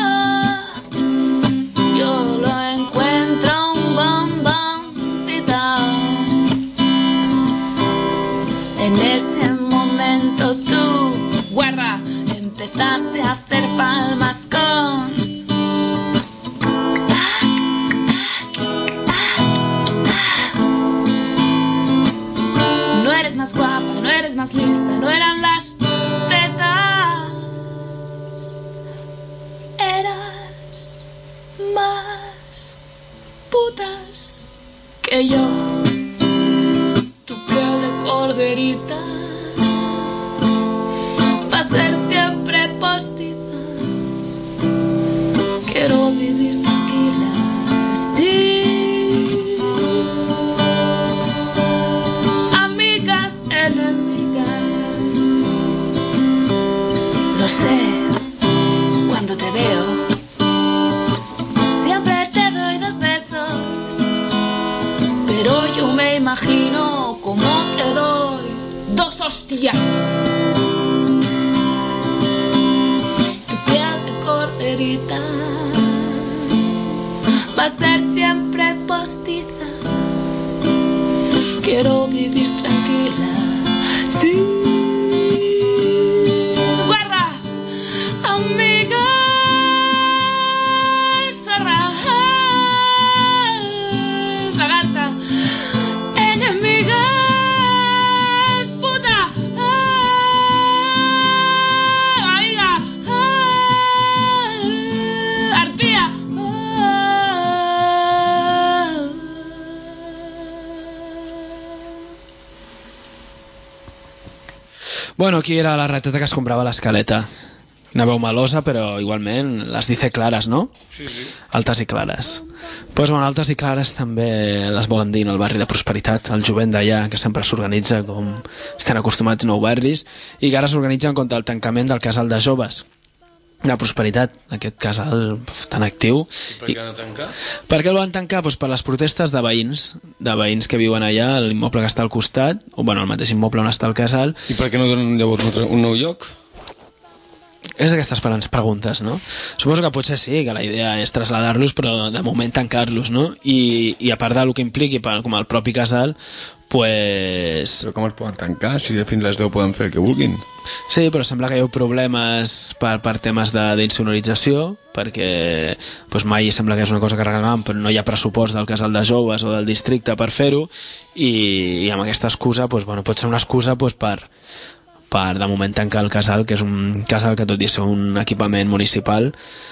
Yo lo encuentro un bomboncito. En ese momento tú, guarda, empezaste a hacer palmas con... No eres más guapa, no eres más lista, no eran las tetas. Eras más putas que yo. Tu piel de corderita va a ser siempre postiza. Quiero vivir tranquila, sí. Amigas, enemigas. Lo sé, cuando te veo siempre te doy dos besos, pero yo me imagino como te doy dos hostias. Tu piel de corderita va a ser siempre postiza. Quiero vivir tranquila, sí. Guarra, amiga, zorra, lagarta, enemigas, puta, amiga, arpía. Bueno, aquí era la rateta que escombrava l'escaleta. una veu melosa, però igualment les dice clares, no? Sí, sí. Altes i clares. Pues, bueno, altes i clares també les volen dir en el barri de Prosperitat, el jovent d'allà, que sempre s'organitza com estan acostumats nou barris, i que ara s'organitzen contra el tancament del casal de joves de Prosperitat, aquest casal tan actiu. I per què no tancar? Per què el van tancar? Pues per les protestes de veïns, de veïns que viuen allà, a l'immoble que està al costat, o bueno, el mateix immoble on està el casal. I per què no donen llavors un, altre, un nou lloc? És d'aquestes preguntes, no? Suposo que potser sí, que la idea és traslladar-los, però de moment tancar-los, no? I, i a part del que impliqui, com el propi casal, pues... Però com es poden tancar? Si fins les deu poden fer el que vulguin. Sí, però sembla que hi ha problemes per, per temes d'insonorització, perquè pues, mai sembla que és una cosa que reclamaven, però no hi ha pressupost del casal de joves o del districte per fer-ho, i, i amb aquesta excusa, pues, bueno, pot ser una excusa pues, per... per de moment tancar el casal, que és un casal que tot i ser un equipament municipal,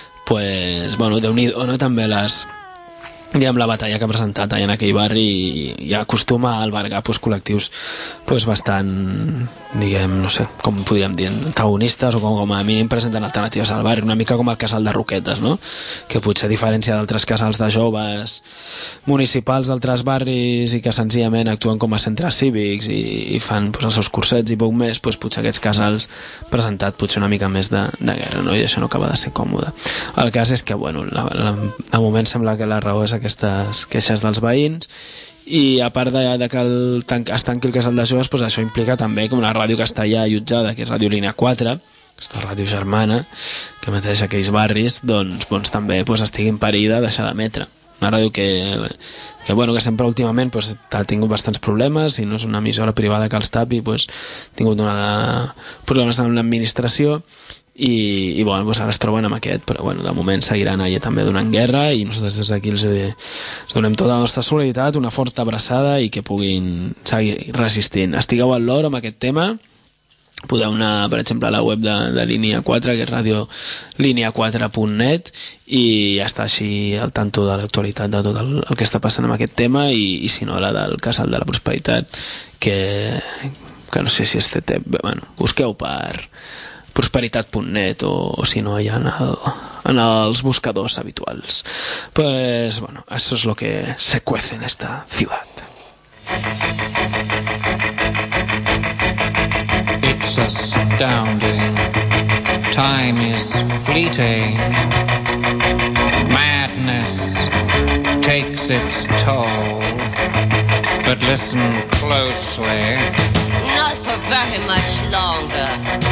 pues, bueno, Déu-n'hi-do, no? També les, diguem, la batalla que ha presentat allà en aquell barri, i, i acostuma a albergar pues, col·lectius pues, bastant, diguem, no sé, com podríem dir, antagonistes, o com, com a mínim presenten alternatives al barri, una mica com el casal de Roquetes, no? Que potser a diferència d'altres casals de joves municipals d'altres barris i que senzillament actuen com a centres cívics i, i fan pues, els seus cursets i poc més, pues, potser aquests casals presentat potser una mica més de, de guerra, no? I això no acaba de ser còmode. El cas és que, bueno, la, la, de moment sembla que la raó és aquestes queixes dels veïns, i a part de, de que el tanc, es tanqui el casal de joves, pues això implica també que una ràdio que està allà allotjada, que és Ràdio Línia quatre, aquesta ràdio germana que emeteix aquells barris, doncs, doncs també pues, estigui en perill de deixar d'emetre. Una ràdio que, que, bueno, que sempre últimament pues, ha tingut bastants problemes, i no és una emissora privada que els tapi, pues, ha tingut una de problemes amb l'administració, i, i bueno, pues ara es troben amb aquest, però bueno, de moment seguiran allà també donant guerra, i nosaltres des d'aquí els, els donem tota la nostra solidaritat, una forta abraçada, i que puguin seguir resistint. Estigueu al loro amb aquest tema, podeu anar, per exemple, a la web de, de Línia quatre, que és radio línia quatre punt net, i estar així al tanto de l'actualitat de tot el, el que està passant amb aquest tema, i, i si no, la del casal de la Prosperitat, que, que no sé si este tema, bueno, busqueu per prosperitat punt net, o, o si no allà en, el, en els buscadors habituals. Pues bueno, eso es lo que se cuece en esta ciudad. It's astounding. Time is fleeting. Madness takes its toll. But listen closely. Not for very much longer.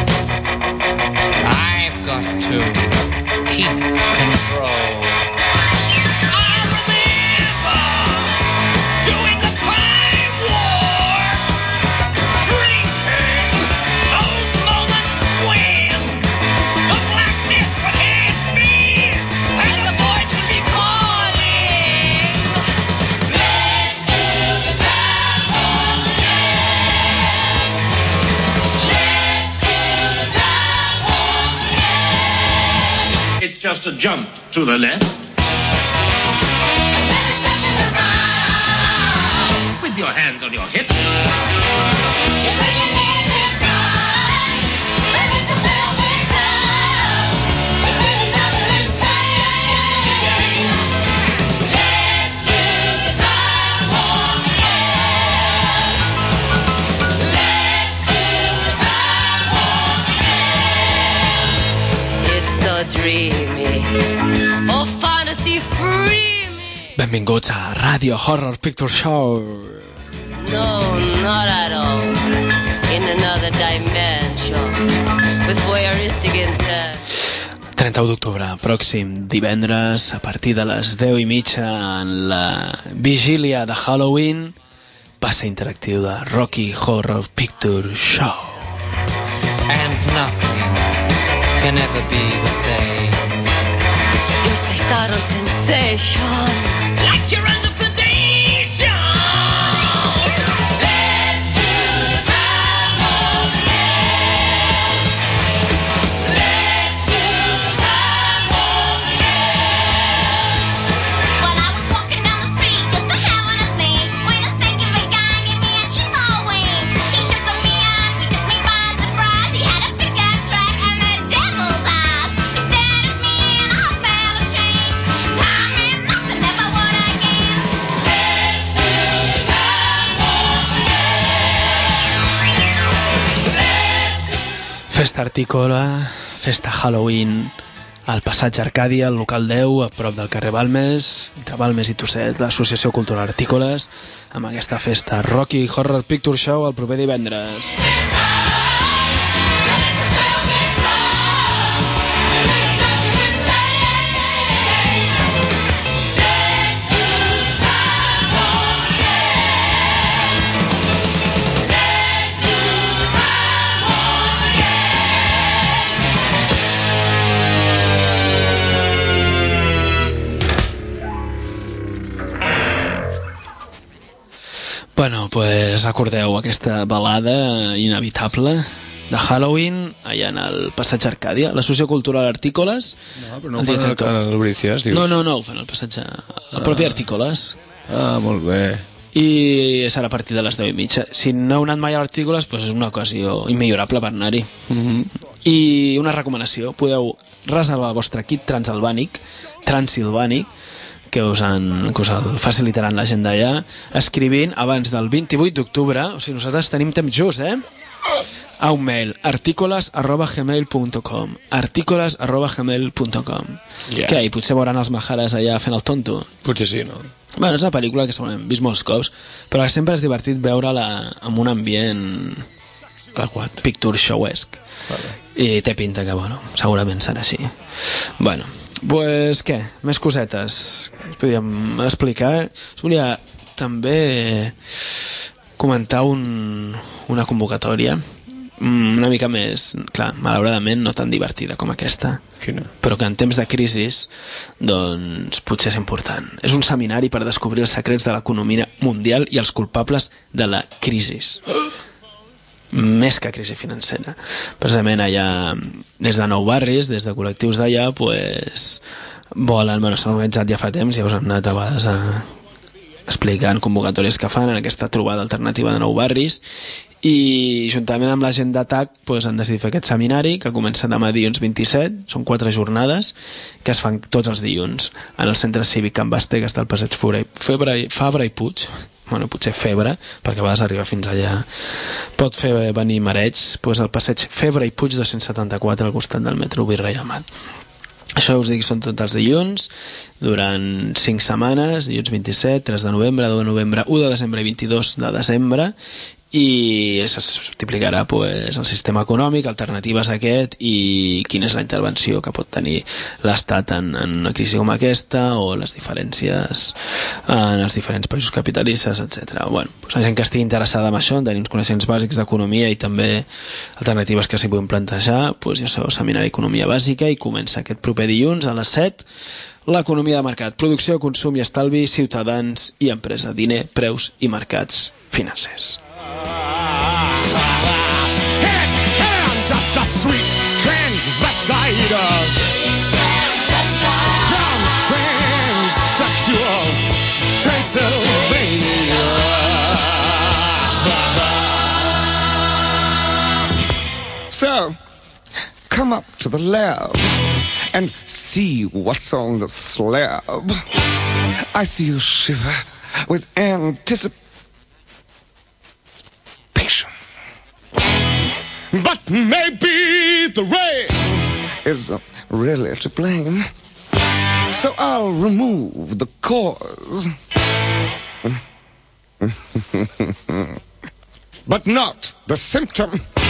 I've got to keep control. I remember doing the time war, drinking those moments when the blackness would hit me and the void would be calling. Let's do the time war again. Let's do the time war again. It's just a jump to the left. And then it's set to the right. With your hands on your hips. You bring your knees in tight. Release the velvet clouds. You bring it down and say, let's do the time war again. Let's do the time war again. It's so dreamy. Oh, fantasy free. Benvinguts a Radio Horror Picture Show. No, not at all. In another dimension. With voyeuristic intent. trenta-u d'octubre, pròxim divendres, a partir de les deu i mitja, en la vigília de Halloween, passe interactiu de Rocky Horror Picture Show. And nothing can ever be the same. It's based out on sensation. Like you're under sedation. Let's do the time war again. Let's do the time war again. Well, I was walking down the street just a having a thing when a stinking big guy gave me an evil wink. He shook me up, he took me by surprise. He had a pickup truck and the devil's eyes. festa artícola, festa Halloween al passatge Arcàdia, al local deu, a prop del carrer Balmes, entre Balmes i Tosset, l'Associació Cultural Artícoles, amb aquesta festa Rocky Horror Picture Show el proper divendres. Bueno, pues recordeu aquesta balada inevitable de Halloween allà en el passatge Arcàdia, l'Associació Cultural Artícoles. No, però no ho fan al, al Bricias, dius? No, no, no, ho fan al passatge, al propi Artícoles. Ah, molt bé. I serà a partir de les deu i mitja. Si no heu anat mai a l'Artícoles, pues és una ocasió immillorable per anar-hi. Mm-hmm. I una recomanació, podeu reservar el vostre kit transalbànic, transilvànic, que us, han, que us el facilitaran la gent d'allà, escrivint abans del vint-i-vuit d'octubre, o sigui, nosaltres tenim temps just, eh? A un mail, artícoles arroba gmail punt com, artícoles arroba gmail punt com. Yeah. Què, i potser veuran els majares allà fent el tonto? Potser sí, no? Bueno, és una pel·lícula que segurament hem vist molts cops, però sempre és divertit veure-la amb un ambient adequat, picture show-esque. Vale. I té pinta que, bueno, segurament serà així. Bueno, pues què, més cosetes us podríem explicar. Us volia també comentar un, una convocatòria una mica més, clar, malauradament no tan divertida com aquesta. Quina? Però que en temps de crisi doncs potser és important. És un seminari per descobrir els secrets de l'economia mundial i els culpables de la crisi. Més que crisi financera. Precisament allà, des de Nou Barris, des de col·lectius d'allà, pues, volen, bueno, s'han organitzat ja fa temps, ja us han anat a vegades a explicant convocatòries que fan en aquesta trobada alternativa de Nou Barris, i juntament amb la gent d'Atac pues, han decidit fer aquest seminari que comença demà dilluns vint-i-set, són quatre jornades que es fan tots els dilluns en el centre cívic Can Basté, que està al passeig Fabra i, Fabra i Puig, bueno, potser Febre, perquè a vegades arriba fins allà, pot fer venir mareig, pues, al passeig Febre i Puig dos-cents setanta-quatre al costat del metro Virrei Amat. Això us dic, són tots els dilluns durant cinc setmanes, dilluns vint-i-set, tres de novembre, deu de novembre, u de desembre i vint-i-dos de desembre, i es multiplicarà pues, el sistema econòmic, alternatives a aquest, i quina és la intervenció que pot tenir l'Estat en, en una crisi com aquesta, o les diferències en els diferents països capitalistes, etcètera. Bueno, pues, la gent que estigui interessada en això, en tenir uns coneixements bàsics d'economia i també alternatives que s'hi puguin plantejar, pues, ja sabeu, seminari Economia Bàsica, i comença aquest proper dilluns a les set. L'economia de mercat, producció, consum i estalvi, ciutadans i empresa, diner, preus i mercats financers. Just a sweet transvestite from transsexual Transylvania. So, come up to the lab and see what's on the slab. I see you shiver with anticipation. But maybe the rain is really to blame. So I'll remove the cause. But not the symptom.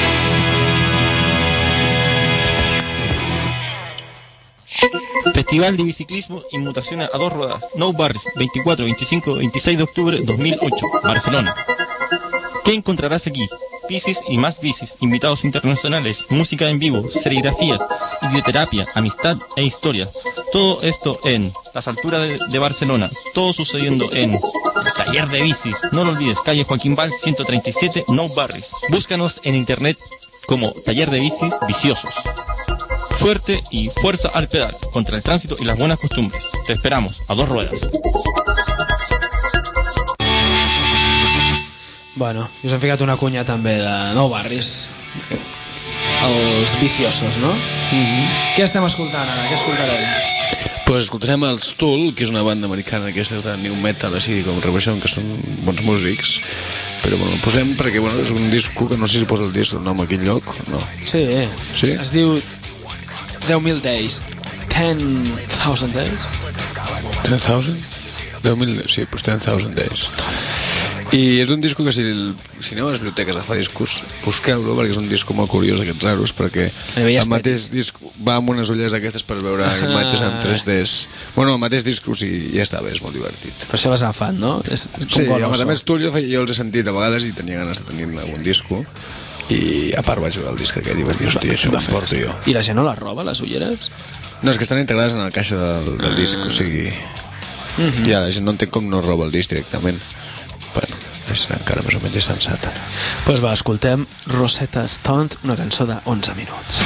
Festival de Biciclismo y Mutaciones a Dos Ruedas, Nou Barris, veinticuatro, veinticinco, veintiséis de octubre dos mil ocho, Barcelona. ¿Qué encontrarás aquí? Bicis y más bicis, invitados internacionales, música en vivo, serigrafías, idioterapia, amistad e historia. Todo esto en las alturas de, de Barcelona. Todo sucediendo en el Taller de Bicis. No lo olvides, calle Joaquín Valls, ciento treinta y siete, Nou Barris. Búscanos en internet como Taller de Bicis Viciosos. Suerte y fuerza al pedal, contra el tránsito y las buenas costumbres. Te esperamos, a dos ruedas. Bueno, us hem ficat una cunya també de Nou Barris, els viciosos, no? Mm-hmm. Què estem escoltant ara? Què escoltarem? Pues escoltarem els Tool, que és una banda americana aquestes de new metal, així com Revolution, que són bons músics, però bueno, el posem perquè bueno, és un disco que no sé si posa el disc el nom a quin lloc, no. Sí, sí? Es diu deu mil Days, ten thousand Days. ten thousand? deu mil, sí, pues ten thousand Days. I és un disco que si, si aneu a les biblioteques a fa discos, busqueu-lo, perquè és un disco molt curiós d'aquests raros, perquè el mateix disc va amb unes ulleres aquestes per veure imatges en tres D. Bueno, el mateix disc o sigui, ja està bé, és molt divertit. Per això l'has agafat, no? És sí, a més tu jo, jo els he sentit a vegades i tenia ganes de tenir algun disco, i a part vaig veure el disc aquell i vaig dir, hòstia, això m'ho porto jo. I la gent no la roba, les ulleres? No, és que estan integrades en la caixa del, del disc, o sigui... Mhm. Ja la gent no entén com no roba el disc directament. Bueno, és encara més o menys sensata. Doncs pues va, escoltem Rosetta Stone, una cançó de onze minuts.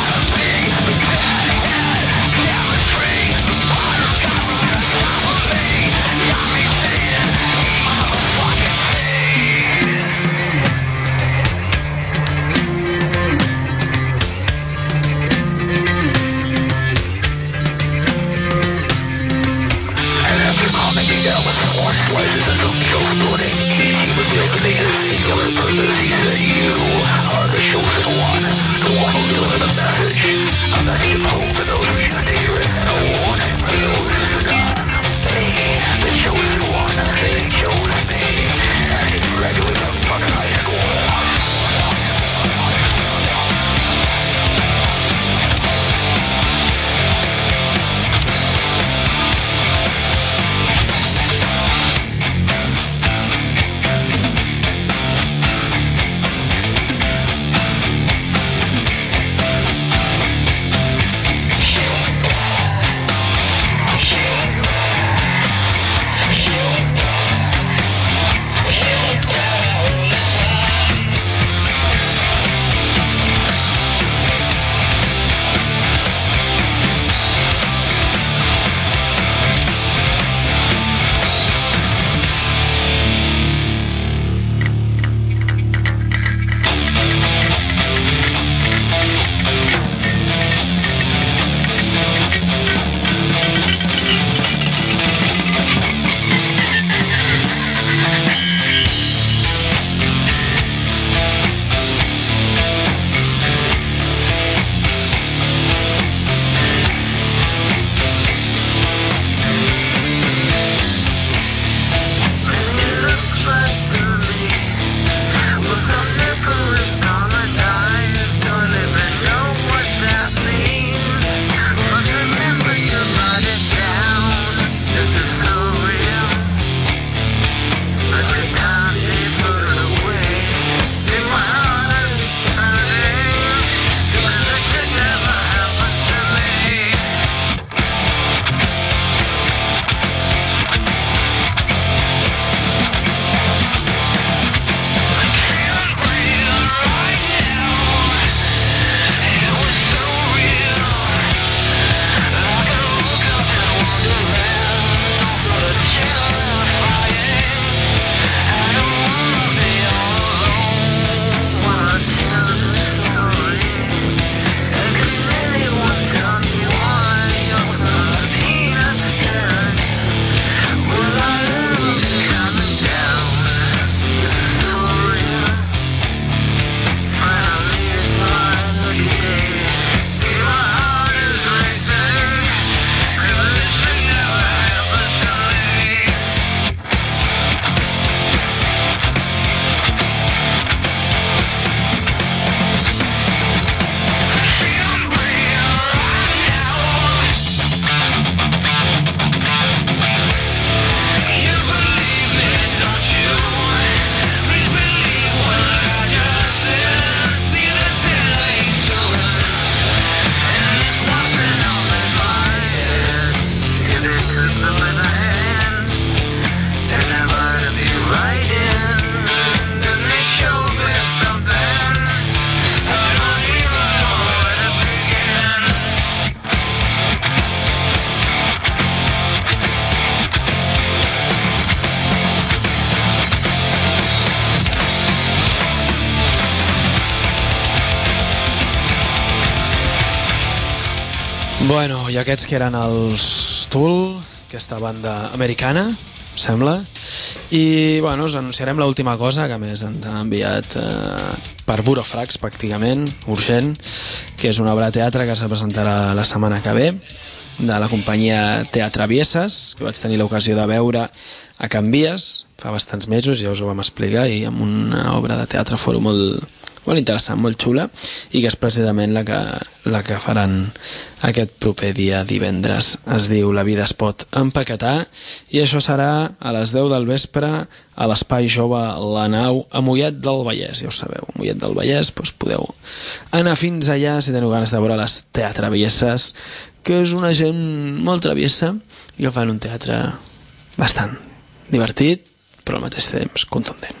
Free. Bueno, i aquests que eren els Tool, aquesta banda americana, sembla, i bueno, us anunciarem l'última cosa que a més ens han enviat eh, per Burofrax pràcticament, urgent, que és una obra de teatre que se presentarà la setmana que ve de la companyia Teatre Vieses, que vaig tenir l'ocasió de veure a Can Vies fa bastants mesos, ja us ho vam explicar, i amb una obra de teatre fora molt, molt interessant, molt xula, i que és precisament la que, la que faran aquest proper dia divendres. Es diu La vida es pot empaquetar, i això serà a les deu del vespre a l'Espai Jove La Nau a Mollet del Vallès, ja ho sabeu, a Mollet del Vallès, doncs podeu anar fins allà si teniu ganes de veure les Teatre Vieses, que és una gent molt traviesa i que fan un teatre bastant divertit, però al mateix temps contundent.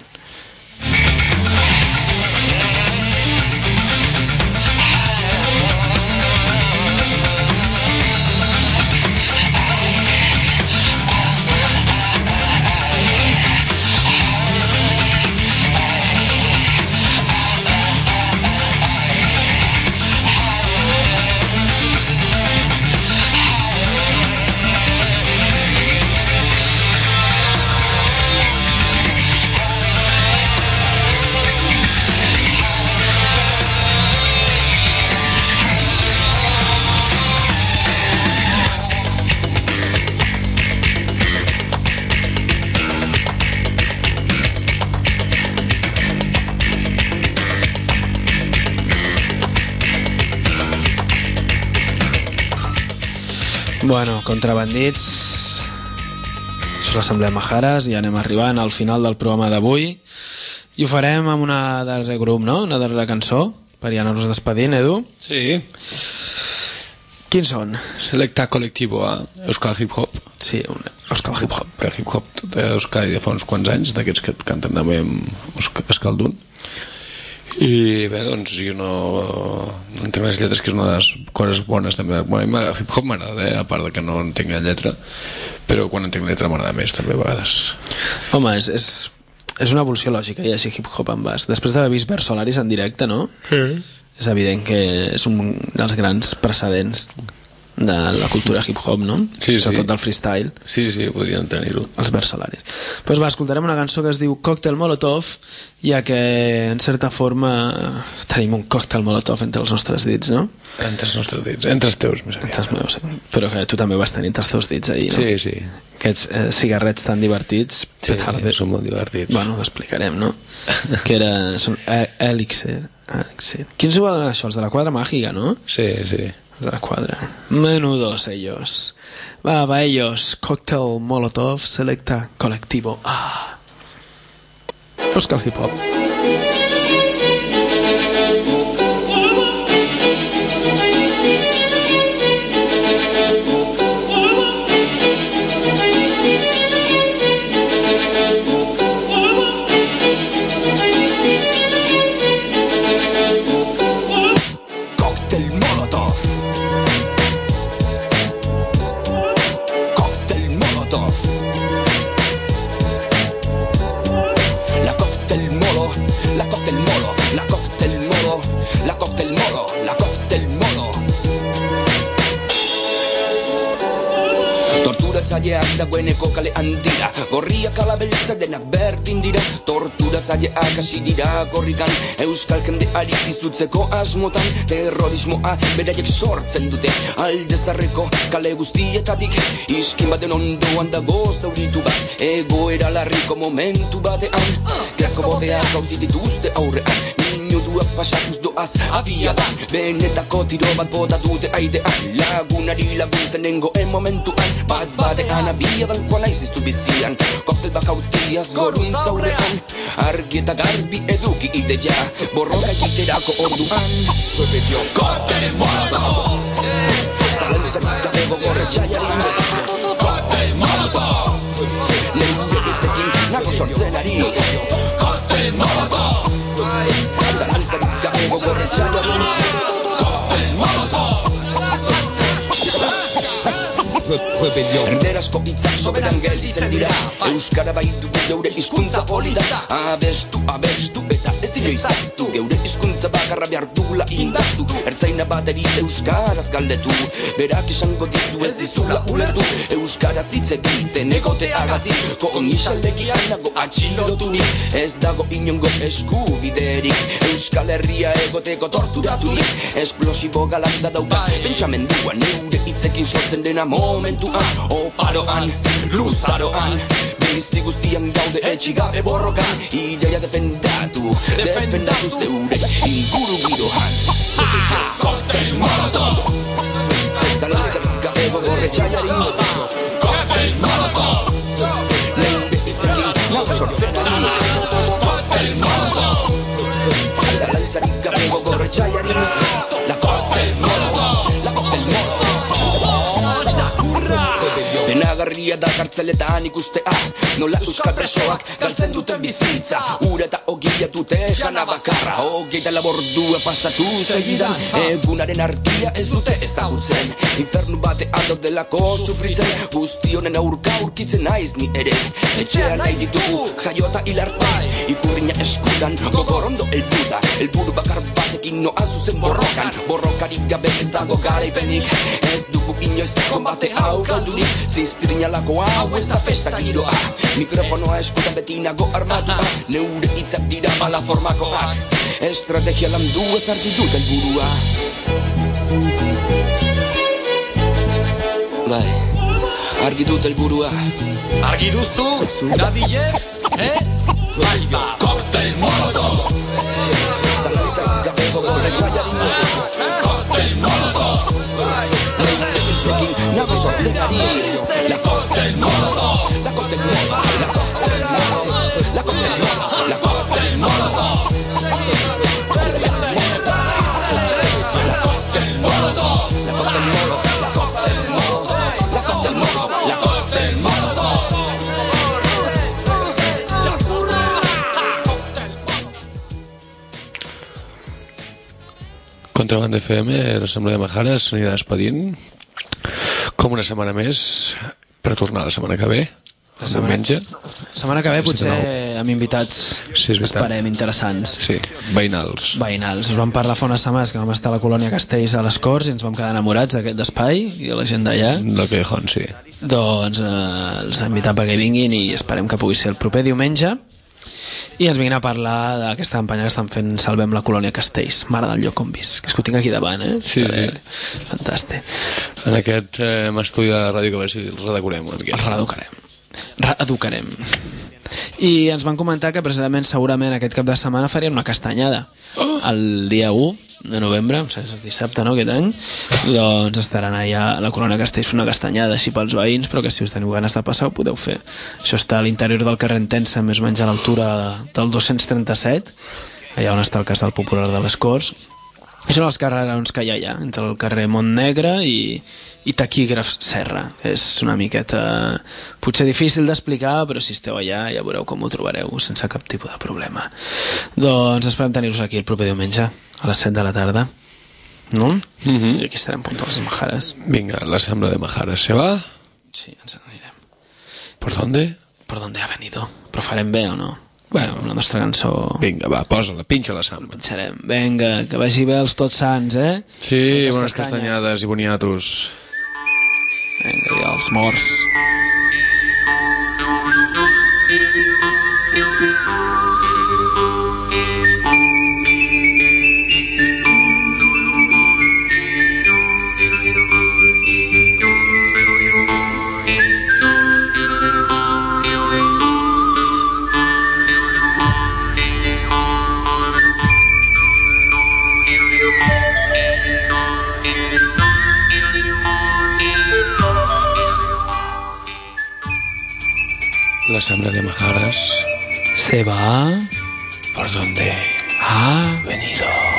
Bueno, contrabandits, això és l'Assemblea Majares, i anem arribant al final del programa d'avui i ho farem amb una darrera grup, no? Una darrera cançó per ja anar-nos despedint, Edu? Sí. Quins són? Selecta Colectivo A, Euskal Hip Hop. Sí, un Euskal Hip Hop. Euskal Hip Hop, tot Euskal de fa uns quants anys, d'aquests que canten també amb Euskaldun. I bé, doncs jo no, no entenc les lletres, que és una de les coses bones també. Bueno, a mi hip hop m'agrada, eh? A part de que no entenc la lletra, però quan entenc la lletra m'agrada més també a vegades. Home, és, és, és una evolució lògica, hi hagi hip hop en bas. Després d'haver vist Vers Solaris en directe, no? Mm. És evident que és un dels grans precedents de la cultura hip-hop, no? Sí, sí. Sobretot del freestyle. Sí, sí, podrien tenir-ho. Els Vers Solaris. Pues va, escoltarem una cançó que es diu Còctel Molotov, ja que, en certa forma, tenim un còctel Molotov entre els nostres dits, no? Entre els nostres dits, entre els teus, més entre els meus, però que tu també vas tenir entre els teus dits ahir, no? Sí, sí. Aquests eh, cigarrets tan divertits. Sí, són molt divertits. Bueno, ho explicarem, no? Que era... Són Elixir. Elixir. Qui ens ho va donar això? Els de la Quadra Màgica, no? Sí, sí. De la Quadra. Menudos ellos. Va, va ellos. Còctel Molotov, Selecta Colectivo. Ah. Euskal Hip Hop. Torturatzaileak dagoeneko kalean dira, gorriak alabeltzarenak berdin dira. Torturatzaileak hasi dira gorrikan, euskal jendeari izutzeko asmotan. Terrorismoa beraiek sortzen dute, aldezarreko kale guztietatik. Iskin baten ondoan dago zauritu bat, egoera larriko momentu batean. Gezko boteak hauzi dituzte aurrean, minutuak pasatuz doaz abiadan. Benetako tiro bat bota dute aidean, lagunari laguntzen nengoen momentuan. Bat batean abiadan koa naiziztu bizian, koktel bakautiaz gorun zaurrean. Argi eta garbi eduki ideia, borroka egiterako orduan. Koktel Molotov, zalentzen gabego gorre txaiarin. Koktel Molotov, lehen zeritzekin nago sortzen ari. Koktel Molotov, zalentzen gabego gorre txaiarin. Koktel Molotov, erderazko hitzak soberan gelditzen dira, euskara bai dugu geure hizkuntza polida. Abestu, abestu eta ez ez inoiz aztu Geure hizkuntza bakarra behar dugula indartu Ertzaina bateri euskaraz galdetu Berak esango dizu ez dizula ulertu Euskaraz hitz egiten egoteagatik Komisaldegian nago atxiloturik Ez dago inongo eskubiderik Euskal Herria egoteko torturaturik Esplosibo galanda dauka pentsamendua Neure hitzekin sortzen dena momentuan Oparoan, luzaroan Bizi guztian gaude etxigabe borrokan Ideia defendatu, defendatu zeure inguru giroan Cocktail Molotov Zalantzak gabe gogorre txaiarin Cocktail Molotov Neure hitzekin nago sortzen dena Cocktail Molotov Zalantzak gabe gogorre txaiarin La Cocktail Molotov La Cocktail Molotov Penagarria da kartzeletan ikustea Nola euskal presoak galtzen duten bizitza Ura eta ogia dute jana bakarra Hogeita labordua pasatu segidan Egunaren argia ez dute ezagutzen Infernu bate ando delako sufritzen Guztionen aurka aurkitzen naiz ni ere Etxean nahi ditugu jaiota hilarta Ikurriña eskudan gogorondo elbuta Elburu bakar batekin noa zuzen borrokan Borrokarik gabe ez dago garaipenik Ez dugu inoiz kombate hau galdurik Zizpiriña lako hau ez da festa giroa Mikrofonoa eskutan beti nago armatua Neure hitzak dira bala formakoak Estrategia landu ez argi dut elburua Bai, argi dut elburua Argi duztu, Nabilek, eh? Bai ba, Cocktail Molotov Zalantzak gabe gogorre txaiarin Cocktail Molotov Nago sortzen ari La Cocktail Molotov La Cocktail Molotov La Cocktail Molotov La Cocktail Molotov La Cocktail Molotov La Cocktail Molotov La Cocktail Molotov La Cocktail Molotov La Cocktail Molotov La Cocktail Molotov Contraband F M, l'Assemblea de Majares s'anirà despedint com una setmana més per tornar la setmana que ve, la diumenge. La setmana que ve potser amb invitats sí, esperem interessants. Sí, veïnals. Veïnals. Us vam parlar fa unes setmanes que vam estar a la colònia Castells a les Corts i ens vam quedar enamorats d'aquest espai i de la gent d'allà. Del Callejón, sí. Doncs eh, els hem invitat perquè vinguin i esperem que pugui ser el proper diumenge i ens vinguin a parlar d'aquesta campanya que estan fent Salvem la colònia Castells, mare del lloc on visc, que és que ho tinc aquí davant, eh? Sí, sí. Fantàstic. En aquest eh, estudi de ràdio que va ser, els redecorem una miqueta. Els reeducarem. Reeducarem. I ens van comentar que precisament segurament aquest cap de setmana farien una castanyada. Oh. El dia u de novembre, o sigui, és dissabte, no, aquest any, doncs estaran allà a la colònia Castells fent una castanyada així pels veïns, però que si us teniu ganes de passar ho podeu fer. Això està a l'interior del carrer Entença, més o menys a l'altura del dos-cents trenta-set, allà on està el Casal Popular de les Corts. I són els carrerons que hi ha allà, entre el carrer Montnegre i, i Taquígrafs Serra. És una miqueta potser difícil d'explicar, però si esteu allà ja veureu com ho trobareu sense cap tipus de problema. Doncs esperem tenir-vos aquí el proper diumenge a les set de la tarda, no? Mm-hmm. I aquí estarem puntuals a Majares. Vinga, l'Assemblea de Majares se va? Sí, ens anirem. ¿Por dónde? ¿Por dónde ha venido? Però farem bé o no? Bueno, amb la nostra cançó... Vinga, va, posa-la, pinxa la samba. Pincharem. Vinga, que vagi bé els tots sants, eh? Sí, moltes bones castanyades i boniatos. Vinga, i els morts. La Asamblea de Majares se va. ¿Por dónde ha venido?